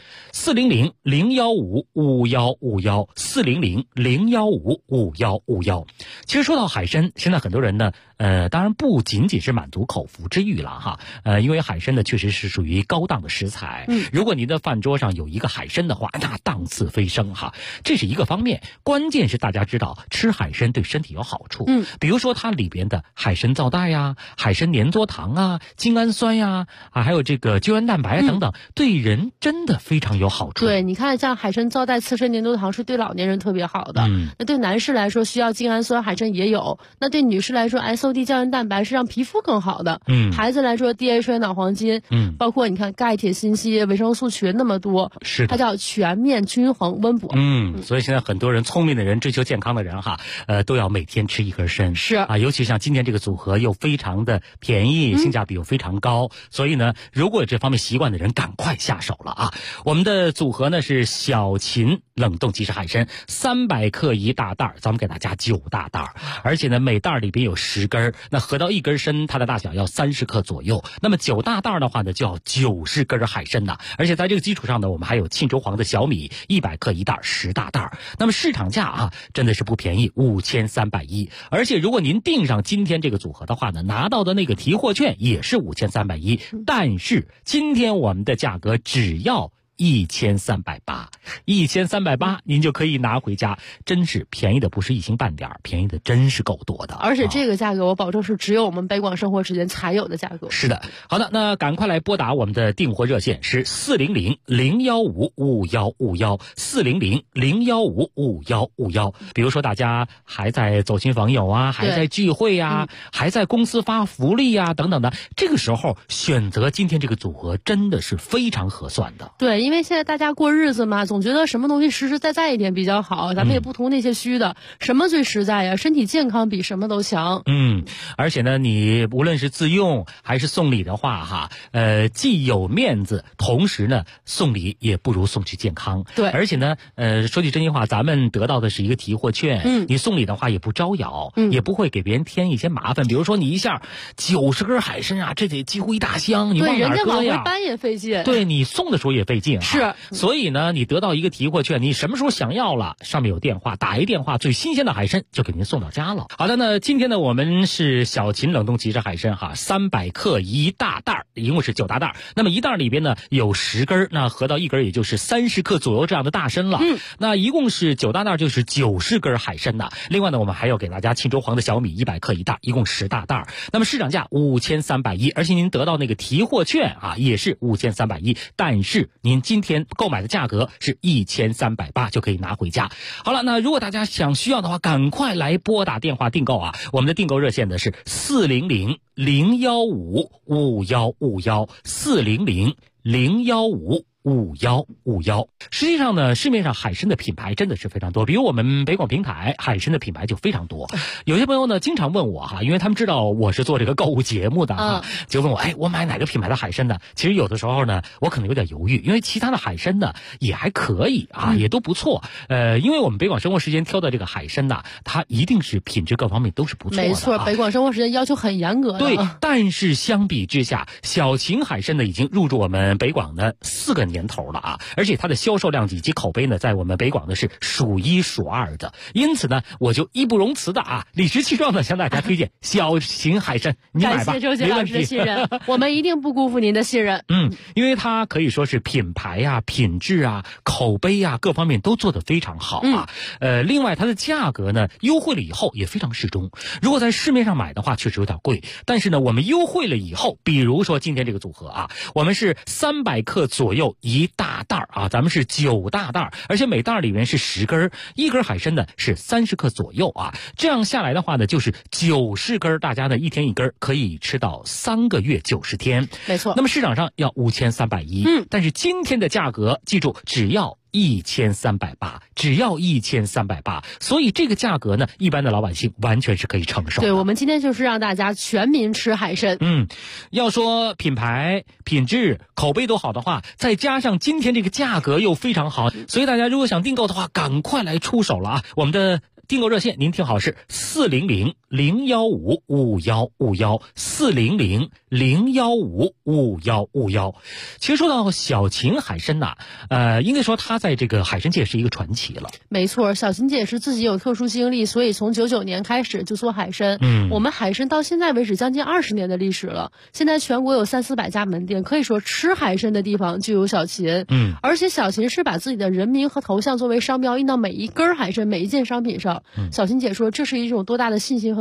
400-015-5151，400-015-5151。其实说到海参，现在很多人呢，当然不仅仅是满足口腹之欲了哈，因为海参呢确实是属于高档的食材。如果您的饭桌上有一个海参的话，那档次飞升哈，这是一个方面。关键是大家知道吃海参对身体有好处，比如说它里边的海参皂苷呀、海参粘多糖啊、精氨酸呀还有这个胶原蛋白等等，对人真的非常有好处。 对，你看像海参皂苷、刺参粘多糖是对老年人特别好的。那对男士来说需要精氨酸，海参也有。那对女士来说 SOD 胶原蛋白是让皮肤更好的。 孩子来说 DHA 脑黄金，包括你看钙、铁、锌、硒、维生素群那么多， 是的， 它叫全面均衡温补。 所以现在很多人聪明的人、追求健康的人哈，都要每天吃一根参。 是啊，尤其像今天这个组合又非常的便宜，性价比又非常高，所以呢，如果有这方面习惯的人，赶快下手了啊！我们的组合呢是小秦冷冻即食海参，300克一大袋，咱们给大家9大袋，而且呢每袋里边有10根，那合到一根参，它的大小要30克左右。那么9大袋的话呢，就要90根海参呐。而且在这个基础上呢，我们还有沁州黄的小米100克一袋，10大袋。那么市场价啊，真的是不便宜，5310。而且如果您订上今天这个组合的话呢，拿到的那个提货券也是5310，但是今天我们的价格只要1380，1380您就可以拿回家，真是便宜的不是一星半点，便宜的真是够多的。 而且这个价格我保证是只有我们北广生活时间才有的价格。 是的，好的，那赶快来拨打我们的订货热线是400-015-5151，400-015-5151。比如说大家还在走亲访友啊，还在聚会啊，还在公司发福利啊等等的，这个时候选择今天这个组合真的是非常合算的。 对，因为现在大家过日子嘛，总觉得什么东西实实在在一点比较好，咱们也不图那些虚的，什么最实在呀？身体健康比什么都强。 而且呢，你无论是自用还是送礼的话哈，既有面子，同时呢送礼也不如送去健康。 对， 而且呢，说句真心话，咱们得到的是一个提货券，你送礼的话也不招摇，也不会给别人添一些麻烦。比如说你一下90根海参啊，这得几乎一大箱，你往哪搁呀？ 对，人家往回搬也费劲。 对，你送的时候也费劲。 是， 所以呢，你得到一个提货券，你什么时候想要了，上面有电话，打一电话，最新鲜的海参就给您送到家了。好的，那今天呢，我们是小秦冷冻即食海参哈，300克一大袋，一共是9大袋。那么一袋里边呢有10根，那合到一根也就是30克左右这样的大参了。那一共是9大袋，就是90根海参呐。另外呢，我们还要给大家沁州黄的小米100克一袋，一共10大袋。那么市场价5310，而且您得到那个提货券啊，也是5310，但是您今天购买的价格是1380，就可以拿回家。好了，那如果大家需要的话，赶快来拨打电话订购啊！我们的订购热线呢是400-015-5151，400-015-5151。实际上呢，市面上海参的品牌真的是非常多，比如我们北广平台海参的品牌就非常多。有些朋友呢经常问我哈，因为他们知道我是做这个购物节目的哈，就问我我买哪个品牌的海参呢？其实有的时候呢，我可能有点犹豫，因为其他的海参呢也还可以啊，也都不错。因为我们北广生活时间挑的这个海参呢，它一定是品质各方面都是不错的。 没错，北广生活时间要求很严格的。 对，但是相比之下，小秦海参呢已经入驻我们北广的4个年头了啊，而且它的销售量以及口碑呢，在我们北广呢是数1数2的。因此呢，我就义不容辞的啊，理直气壮的向大家推荐小秦海参，你买吧。 感谢周杰老师的信任，我们一定不辜负您的信任。 因为它可以说是品牌啊、品质啊、口碑啊各方面都做得非常好啊。另外它的价格呢优惠了以后也非常适中。如果在市面上买的话，确实有点贵，但是呢，我们优惠了以后，比如说今天这个组合啊，我们是300克左右一大袋啊，咱们是9大袋，而且每袋里面是10根，一根海参呢是30克左右啊。这样下来的话呢，就是90根，大家呢一天一根，可以吃到3个月90天。 没错。 那么市场上要5310，但是今天的价格，记住只要1380，只要1380，所以这个价格呢，一般的老百姓完全是可以承受的。 对，我们今天就是让大家全民吃海参。 要说品牌、品质、口碑都好的话，再加上今天这个价格又非常好，所以大家如果想订购的话，赶快来出手了啊！我们的订购热线您听好是400-015-5151，400-015-5151。其实说到小秦海参呐，应该说它在这个海参界是一个传奇了。 没错，小秦姐是自己有特殊经历，所以从99年开始就做海参。我们海参到现在为止将近20年的历史了，现在全国有300-400家门店，可以说吃海参的地方就有小秦。而且小秦是把自己的人名和头像作为商标印到每一根海参、每一件商品上。小秦姐说，这是一种多大的信心和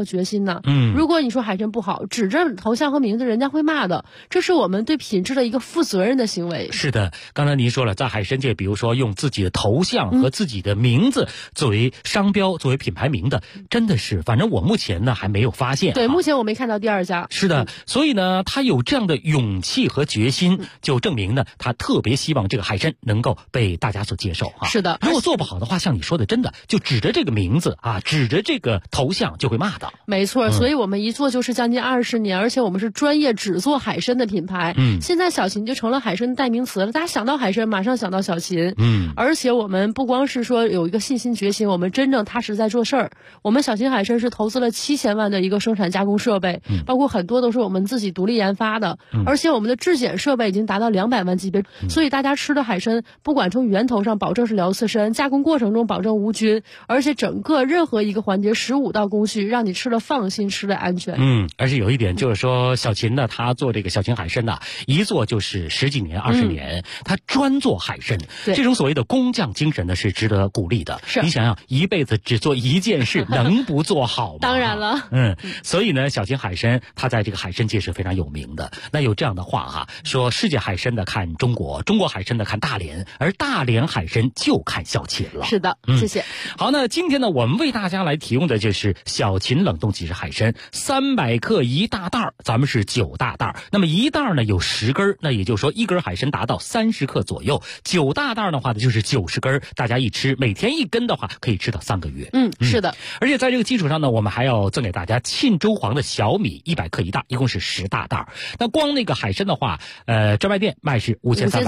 和决心呢？如果你说海参不好，指着头像和名字，人家会骂的。这是我们对品质的一个负责任的行为。 是的，刚才您说了，在海参界，比如说用自己的头像和自己的名字作为商标、作为品牌名的，真的是，反正我目前呢还没有发现。 对，目前我没看到第二家。 是的，所以呢，他有这样的勇气和决心，就证明呢，他特别希望这个海参能够被大家所接受哈。 是的， 如果做不好的话，像你说的，真的就指着这个名字啊，指着这个头像就会骂的。 没错，所以我们一做就是将近20年，而且我们是专业只做海参的品牌。现在小秦就成了海参的代名词了，大家想到海参马上想到小秦。而且我们不光是说有一个信心决心，我们真正踏实在做事儿。我们小秦海参是投资了7000万的一个生产加工设备，包括很多都是我们自己独立研发的，而且我们的质检设备已经达到200万级别，所以大家吃的海参不管从源头上保证是辽刺参，加工过程中保证无菌，而且整个任何一个环节15道工序，让你吃了放心，吃了安全。 而且有一点就是说，小秦呢，他做这个小秦海参呢，一做就是10几年、20年，他专做海参，这种所谓的工匠精神呢是值得鼓励的。你想想，一辈子只做一件事，能不做好吗？ 当然了。 所以呢，小秦海参他在这个海参界是非常有名的。那有这样的话哈，说世界海参的看中国，中国海参的看大连，而大连海参就看小秦了。 是的，谢谢。 好，那今天呢，我们为大家来提供的就是小秦冷冻即食海参，300克一大袋，咱们是9大袋。那么一袋呢有10根，那也就是说一根海参达到30克左右，9大袋的话呢就是90根，大家一吃，每天1根的话可以吃到3个月。 是的。 而且在这个基础上呢，我们还要赠给大家沁州黄的小米100克一袋，一共是10大袋。那光那个海参的话，专卖店卖是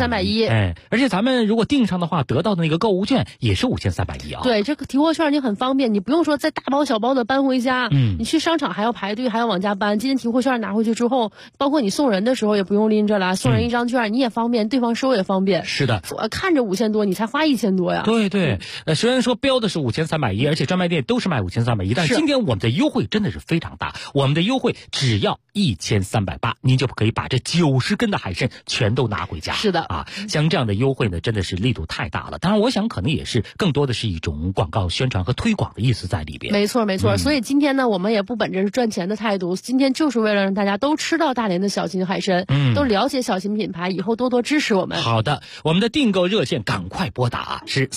5310，而且咱们如果订上的话，得到的那个购物券也是5310啊。 对，这个提货券你很方便，你不用说再大包小包的搬回家，你去商场还要排队，还要往家搬。今天提货券拿回去之后，包括你送人的时候也不用拎着了，送人一张券你也方便，对方收也方便。 是的， 看着5000多，你才花1000多呀。 对，虽然说标的是5310，而且专卖店都是卖5310，但是今天我们的优惠真的是非常大，我们的优惠只要1380，您就可以把这90根的海参全都拿回家。 是的啊，像这样的优惠呢，真的是力度太大了。当然，我想可能也是更多的是一种广告宣传和推广的意思在里边。 没错，所以今天呢，我们也不本着是赚钱的态度，今天就是为了让大家都吃到大连的小秦海参，都了解小秦品牌，以后多多支持我们。 好的，我们的订购热线赶快拨打是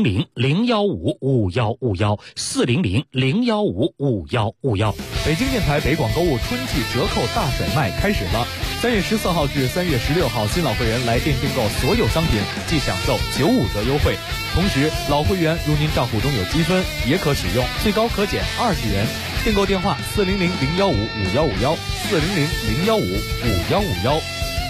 400-015-5151，400-015-5151。 北京电台北广购物春季折扣大甩卖开始了，3月14号至3月16号，新老会员来电订购所有商品即享受95折优惠。同时，老会员如您账户中有积分，也可使用，最高可减20元。订购电话400-015-5151，400-015-5151。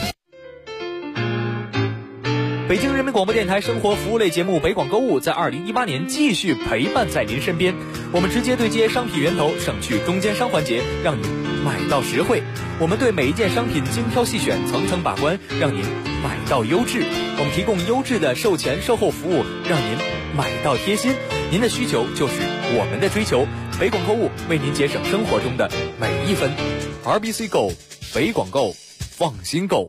北京人民广播电台生活服务类节目北广购物在2018年继续陪伴在您身边，我们直接对接商品源头，省去中间商环节，让您买到实惠。我们对每一件商品精挑细选，层层把关，让您买到优质。我们提供优质的售前售后服务，让您买到贴心。您的需求就是我们的追求，北广购物为您节省生活中的每一分。RBC Go， 北广购，放心购。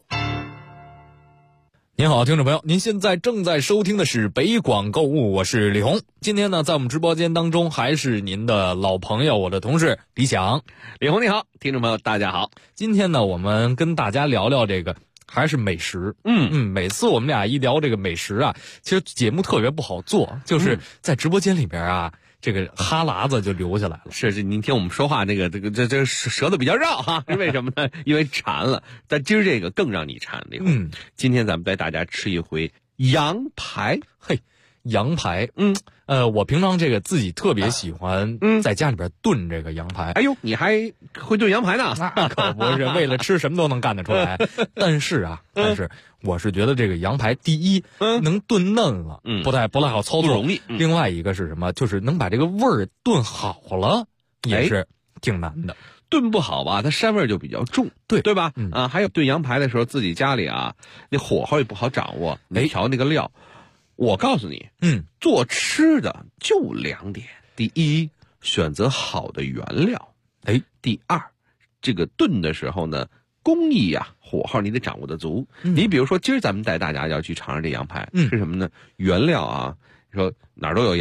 您好，听众朋友，您现在正在收听的是北广购物，我是李红。今天呢，在我们直播间当中还是您的老朋友，我的同事李想。 李红你好，听众朋友大家好。 今天呢，我们跟大家聊聊这个还是美食。每次我们俩一聊这个美食啊，其实节目特别不好做，就是在直播间里边啊，这个哈喇子就流下来了。 是您听我们说话这舌头比较绕哈，是为什么呢？因为馋了。但今儿这个更让你馋，李红。今天咱们带大家吃一回羊排。 嘿，羊排。我平常这个自己特别喜欢在家里边炖这个羊排。 哎呦，你还会炖羊排呢？ 那可不是，为了吃什么都能干得出来。但是我是觉得这个羊排，第一能炖嫩了，不太好操作， 不容易。 另外一个是什么？就是能把这个味儿炖好了，也是挺难的。 炖不好吧，它膻味就比较重，对吧？还有炖羊排的时候，自己家里啊，那火候也不好掌握，你调那个料。我告诉你，做吃的就2点：第一，选择好的原料；第二，这个炖的时候呢，工艺啊，火候你得掌握得足。你比如说，今儿咱们带大家要去尝尝这羊排，是什么呢？原料啊，说哪儿都有羊，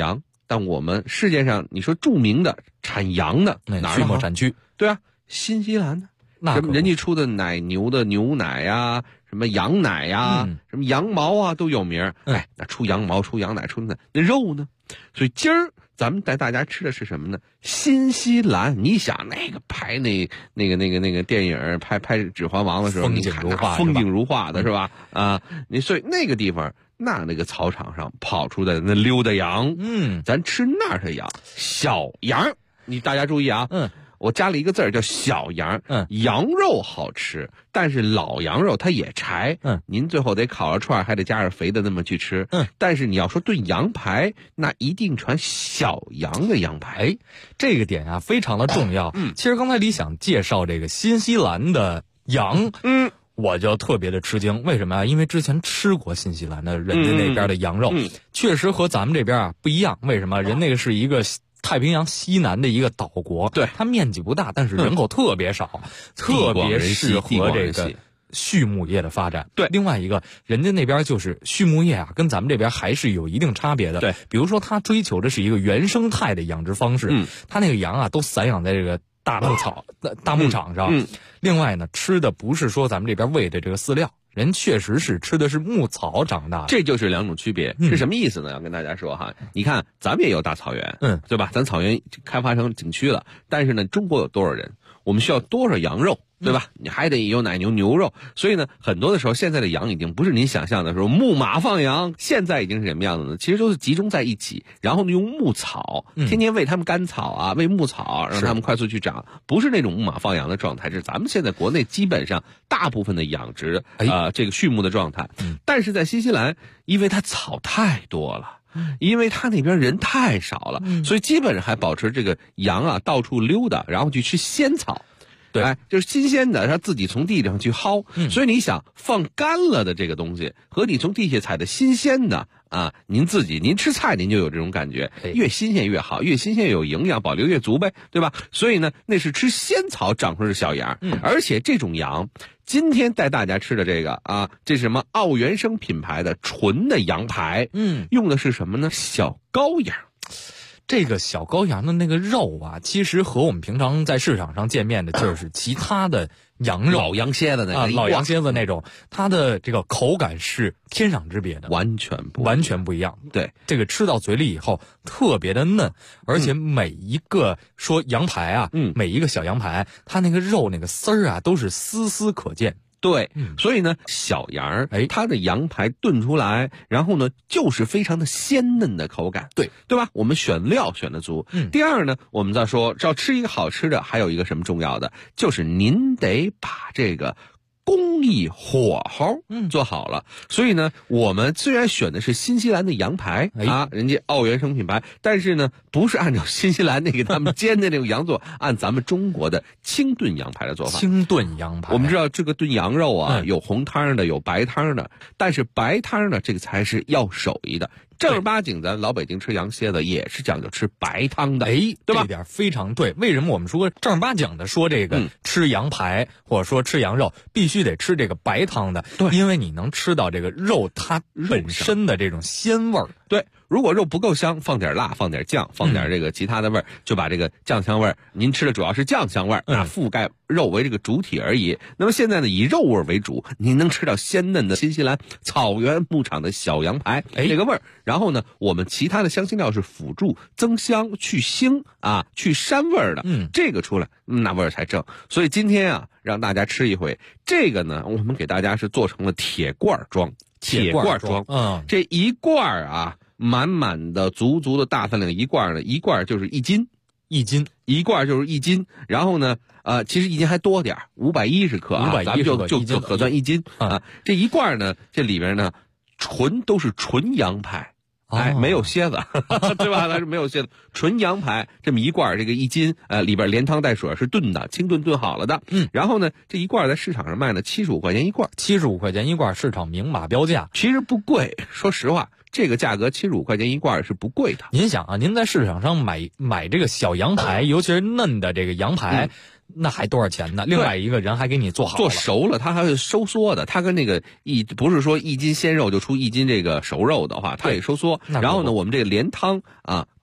但我们世界上你说著名的产羊的哪儿？ 畜牧产区。 对啊，新西兰的。 那人家出的奶牛的牛奶呀，什么羊奶呀，什么羊毛啊都有名。哎，那出羊毛、出羊奶、出那肉呢？所以今儿咱们带大家吃的是什么呢？新西兰。你想那个拍那个电影，拍《指环王》的时候， 风景如画， 风景如画的是吧？啊，你所以那个地方，那个草场上跑出的那溜达羊，咱吃那儿的羊，小羊。大家注意啊，我加了一个字儿叫小羊。羊肉好吃，但是老羊肉它也柴。您最后得烤了串，还得加点肥的那么去吃。但是你要说炖羊排，那一定传小羊的羊排。 哎，这个点啊非常的重要。其实刚才李想介绍这个新西兰的羊，我就特别的吃惊。为什么啊？因为之前吃过新西兰的人家那边的羊肉，确实和咱们这边啊不一样。为什么？人那个是一个太平洋西南的一个岛国，对，它面积不大，但是人口特别少，特别适合这个畜牧业的发展。对，另外一个，人家那边就是畜牧业啊，跟咱们这边还是有一定差别的。对，比如说他追求的是一个原生态的养殖方式，他那个羊啊都散养在这个大牧场上。另外呢，吃的不是说咱们这边喂的这个饲料。人确实是吃的是牧草长大的， 这就是两种区别。是什么意思呢？要跟大家说哈，你看咱们也有大草原，对吧？咱草原开发成景区了，但是呢，中国有多少人？我们需要多少羊肉？对吧？你还得有奶牛牛肉，所以呢，很多的时候，现在的羊已经不是您想象的时候牧马放羊，现在已经是什么样子呢？其实都是集中在一起，然后呢，用牧草，天天喂他们干草啊，喂牧草，让他们快速去长，不是那种牧马放羊的状态，是咱们现在国内基本上大部分的养殖这个畜牧的状态。但是在新西兰，因为它草太多了。因为他那边人太少了，所以基本上还保持这个羊啊到处溜达，然后去吃鲜草。对，哎，就是新鲜的，他自己从地上去薅。所以你想放干了的这个东西，和你从地下采的新鲜的啊，您吃菜您就有这种感觉，越新鲜越好，越新鲜越有营养，保留越足呗，对吧？所以呢，那是吃鲜草长出的小羊，而且这种羊。今天带大家吃的这个啊，这是什么奥原生品牌的纯的羊排，用的是什么呢？小羔羊。 这个小羔羊的那个肉啊，其实和我们平常在市场上见面的就是其他的羊肉， 老羊蝎子那个老羊蝎子那种，它的这个口感是天壤之别的， 完全不一样。对， 这个吃到嘴里以后特别的嫩，而且每一个说羊排啊，每一个小羊排，它那个肉那个丝儿啊，都是丝丝可见。 对，所以呢，小羊它的羊排炖出来，然后呢，就是非常的鲜嫩的口感，对吧？我们选料选得足。第二呢，我们再说，要吃一个好吃的，还有一个什么重要的，就是您得把这个工艺火候做好了。所以呢，我们虽然选的是新西兰的羊排啊，人家奥原生品牌，但是呢，不是按照新西兰那个他们煎的那种羊做，按咱们中国的清炖羊排的做法。 清炖羊排， 我们知道这个炖羊肉啊，有红汤的，有白汤的，但是白汤的这个才是要手艺的。正儿八经咱老北京吃羊蝎子也是讲究吃白汤的，对吧？ 这点非常对。为什么我们说正儿八经的说这个吃羊排或者说吃羊肉必须得吃这个白汤的？对，因为你能吃到这个肉它本身的这种鲜味儿。 对，如果肉不够香，放点辣，放点酱，放点这个其他的味儿，就把这个酱香味儿，您吃的主要是酱香味儿，覆盖肉为这个主体而已。那么现在呢，以肉味为主，您能吃到鲜嫩的新西兰草原牧场的小羊排，这个味儿。然后呢，我们其他的香辛料是辅助增香、去腥啊、去膻味儿的，这个出来那味儿才正。所以今天啊，让大家吃一回这个呢，我们给大家是做成了铁罐装。铁罐装，这一罐啊，满满的、足足的大分量一罐呢，一罐就是1斤，一罐就是1斤。然后呢，其实1斤还多点，510克啊，咱们就可算1斤啊。这一罐呢，这里边呢，都是纯羊排。没有蝎子，对吧？它是没有蝎子，纯羊排这么一罐，这个1斤，里边连汤带水是炖的，清炖好了的。然后呢，这一罐在市场上卖呢75块钱一罐 ，75块钱一罐，市场明码标价， 其实不贵。说实话，这个价格75块钱一罐是不贵的。 您想啊，您在市场上买这个小羊排，尤其是嫩的这个羊排。那还多少钱呢？另外一个人还给你做好了， 做熟了，它还会收缩的。它跟那个不是说1斤鲜肉就出1斤这个熟肉的话，它也收缩。然后呢，我们这个连汤啊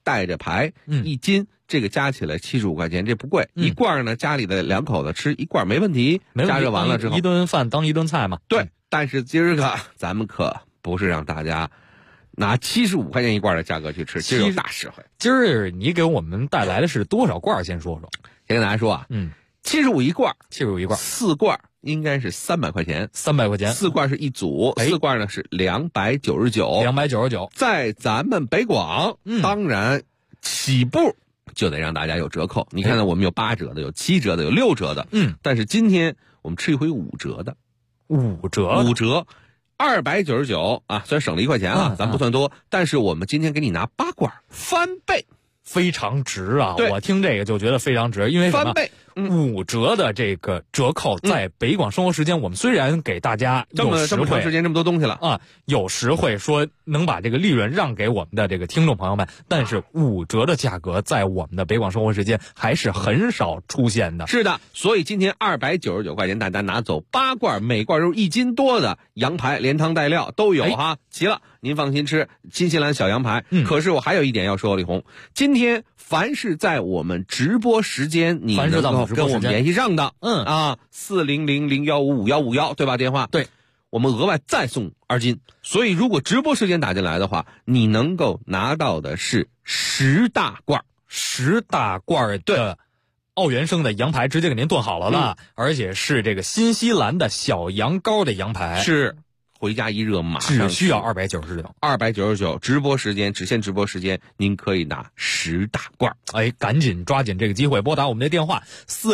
带着牌，1斤，这个加起来75块钱，这不贵。1罐呢，家里的2口子吃1罐没问题，加热完了之后一顿饭当一顿菜嘛。 对，但是今儿个咱们可不是让大家拿75块钱1罐的价格去吃，今儿有大实惠。 今儿你给我们带来的是多少罐？先说说。 先跟大家说啊，75一罐 ，75一罐 ，4罐应该是300块钱 ，300块钱 ，4罐是一组，4罐呢是299，299，在咱们北广，当然起步就得让大家有折扣。你看看，我们有8折的，有7折的，有6折的，但是今天我们吃一回5折的 ，5折。 299啊，虽然省了1块钱啊，咱不算多，但是我们今天给你拿8罐，翻倍， 非常值啊！我听这个就觉得非常值，因为什么？ 翻倍 ，5折的这个折扣，在北广生活时间，我们虽然给大家这么长时间这么多东西了啊，有实惠说能把这个利润让给我们的这个听众朋友们，但是5折的价格在我们的北广生活时间还是很少出现的。 是的，所以今天299块钱大家拿走8罐，每罐都是1斤多的羊排，连汤带料都有哈，齐了，您放心吃新西兰小羊排。可是我还有一点要说，李红，今天凡是在我们直播时间，你能够跟我们联系上的，40001551511，对吧？电话对， 我们额外再送2斤。所以如果直播时间打进来的话，你能够拿到的是10大罐的澳元生的羊排，直接给您炖好了而且是这个新西兰的小羊羔的羊排， 是回家一热马上只需要299， 直播时间只限直播时间，您可以拿10大罐。 赶紧抓紧这个机会，拨打我们的电话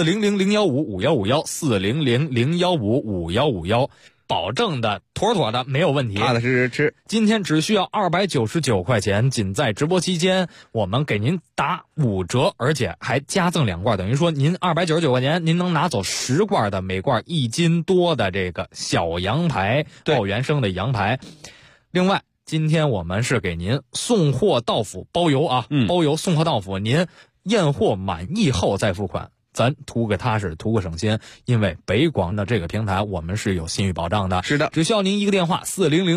400015551，400015551，保证的妥妥的没有问题， 踏踏实实吃。 今天只需要299块钱，仅在直播期间我们给您打5折，而且还加赠2罐，等于说您299块钱您能拿走10罐的，每罐1斤多的这个小羊排，澳元生的羊排。另外今天我们是给您送货到府，包邮啊，包邮送货到府，您验货满意后再付款，咱图个踏实，图个省心，因为北广的这个平台我们是有信誉保障的。 是的， 只需要您一个电话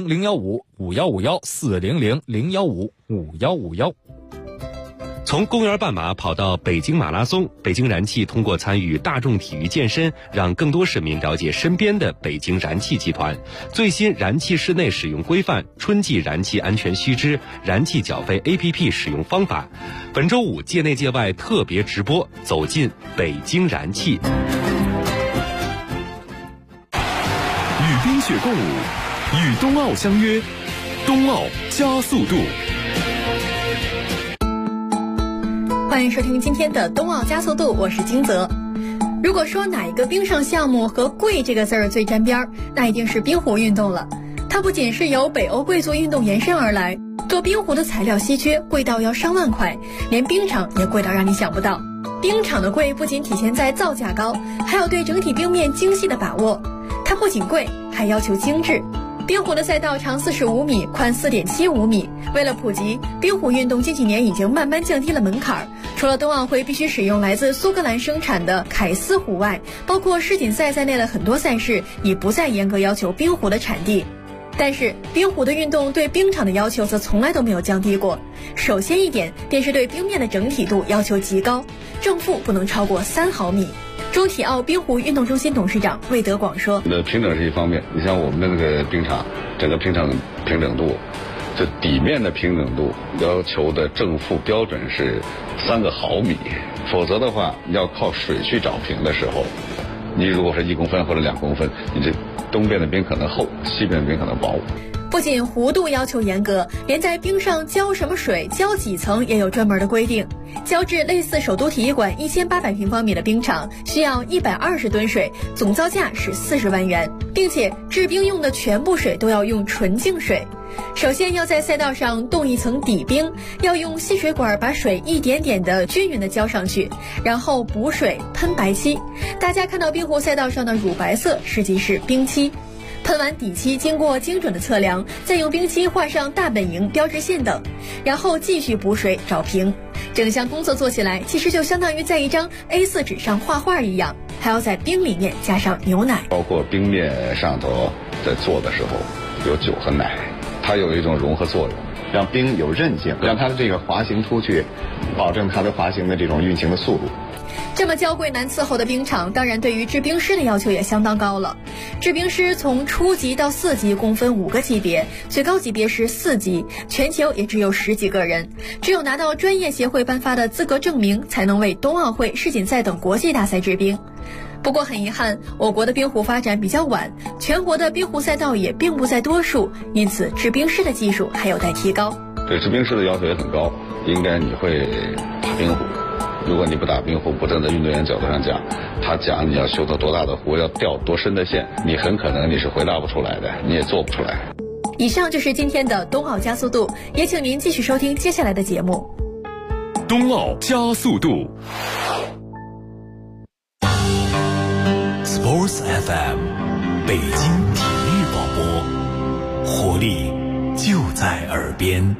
400015551，400015551。 从公园半马跑到北京马拉松，北京燃气通过参与大众体育健身，让更多市民了解身边的北京燃气集团最新燃气室内使用规范、春季燃气安全须知、燃气缴费 APP 使用方法。本周5界内界外特别直播，走进北京燃气。 与冰雪共舞，与冬奥相约，冬奥加速度。 欢迎收听今天的冬奥加速度，我是金泽。如果说哪一个冰上项目和贵这个字儿最沾边儿，那一定是冰壶运动了。它不仅是由北欧贵族运动延伸而来，做冰壶的材料稀缺，贵到要上万块，连冰场也贵到让你想不到。冰场的贵不仅体现在造价高，还有对整体冰面精细的把握。它不仅贵，还要求精致。冰壶的赛道长45米，宽4.75米。为了普及，冰壶运动近几年已经慢慢降低了门槛。除了冬奥会必须使用来自苏格兰生产的凯斯壶外，包括世锦赛在内的很多赛事已不再严格要求冰壶的产地。但是冰壶的运动对冰场的要求则从来都没有降低过。首先一点便是对冰面的整体度要求极高，正负不能超过3毫米。中体奥冰壶运动中心董事长魏德广说： 平整是一方面，你像我们的那个冰场，整个冰场平整度，这底面的平整度要求的正负标准是3个毫米，否则的话要靠水去找平的时候，你如果是1公分或者2公分，你这东边的冰可能厚，西边的冰可能薄。 不仅弧度要求严格，连在冰上浇什么水、浇几层也有专门的规定。浇制类似首都体育馆1800平方米的冰场，需要120吨水，总造价是40万元，并且制冰用的全部水都要用纯净水。首先要在赛道上冻一层底冰，要用吸水管把水一点点的均匀的浇上去，然后补水喷白漆。大家看到冰壶赛道上的乳白色实际是冰漆。喷完底漆，经过精准的测量，再用冰漆画上大本营、标志线等，然后继续补水找平。整项工作做起来，其实就相当于在一张 A4 纸上画画一样，还要在冰里面加上牛奶。 包括冰面上头在做的时候有酒和奶，它有一种融合作用， 让冰有韧性，让它的这个滑行出去，保证它的滑行的这种运行的速度。 这么娇贵难伺候的冰场，当然对于制冰师的要求也相当高了。制冰师从初级到4级共分5个级别，最高级别是4级，全球也只有10几个人。只有拿到专业协会颁发的资格证明，才能为冬奥会、世锦赛等国际大赛制冰。不过很遗憾，我国的冰壶发展比较晚，全国的冰壶赛道也并不在多数，因此制冰师的技术还有待提高。 对制冰师的要求也很高，应该你会打冰壶。如果你不打冰壶，不站在运动员角度上讲，他讲你要修到多大的壶，要掉多深的线，你很可能你是回答不出来的，你也做不出来。 以上就是今天的冬奥加速度，也请您继续收听接下来的节目。 冬奥加速度 Sports FM 北京体育广播，活力就在耳边。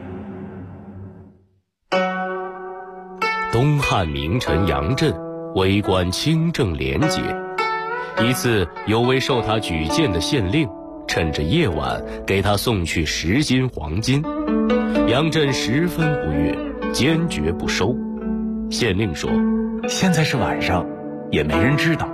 东汉名臣杨震为官清正廉洁，一次有位受他举荐的县令趁着夜晚给他送去10斤黄金，杨震十分不悦，坚决不收。县令说：“ 现在是晚上，也没人知道，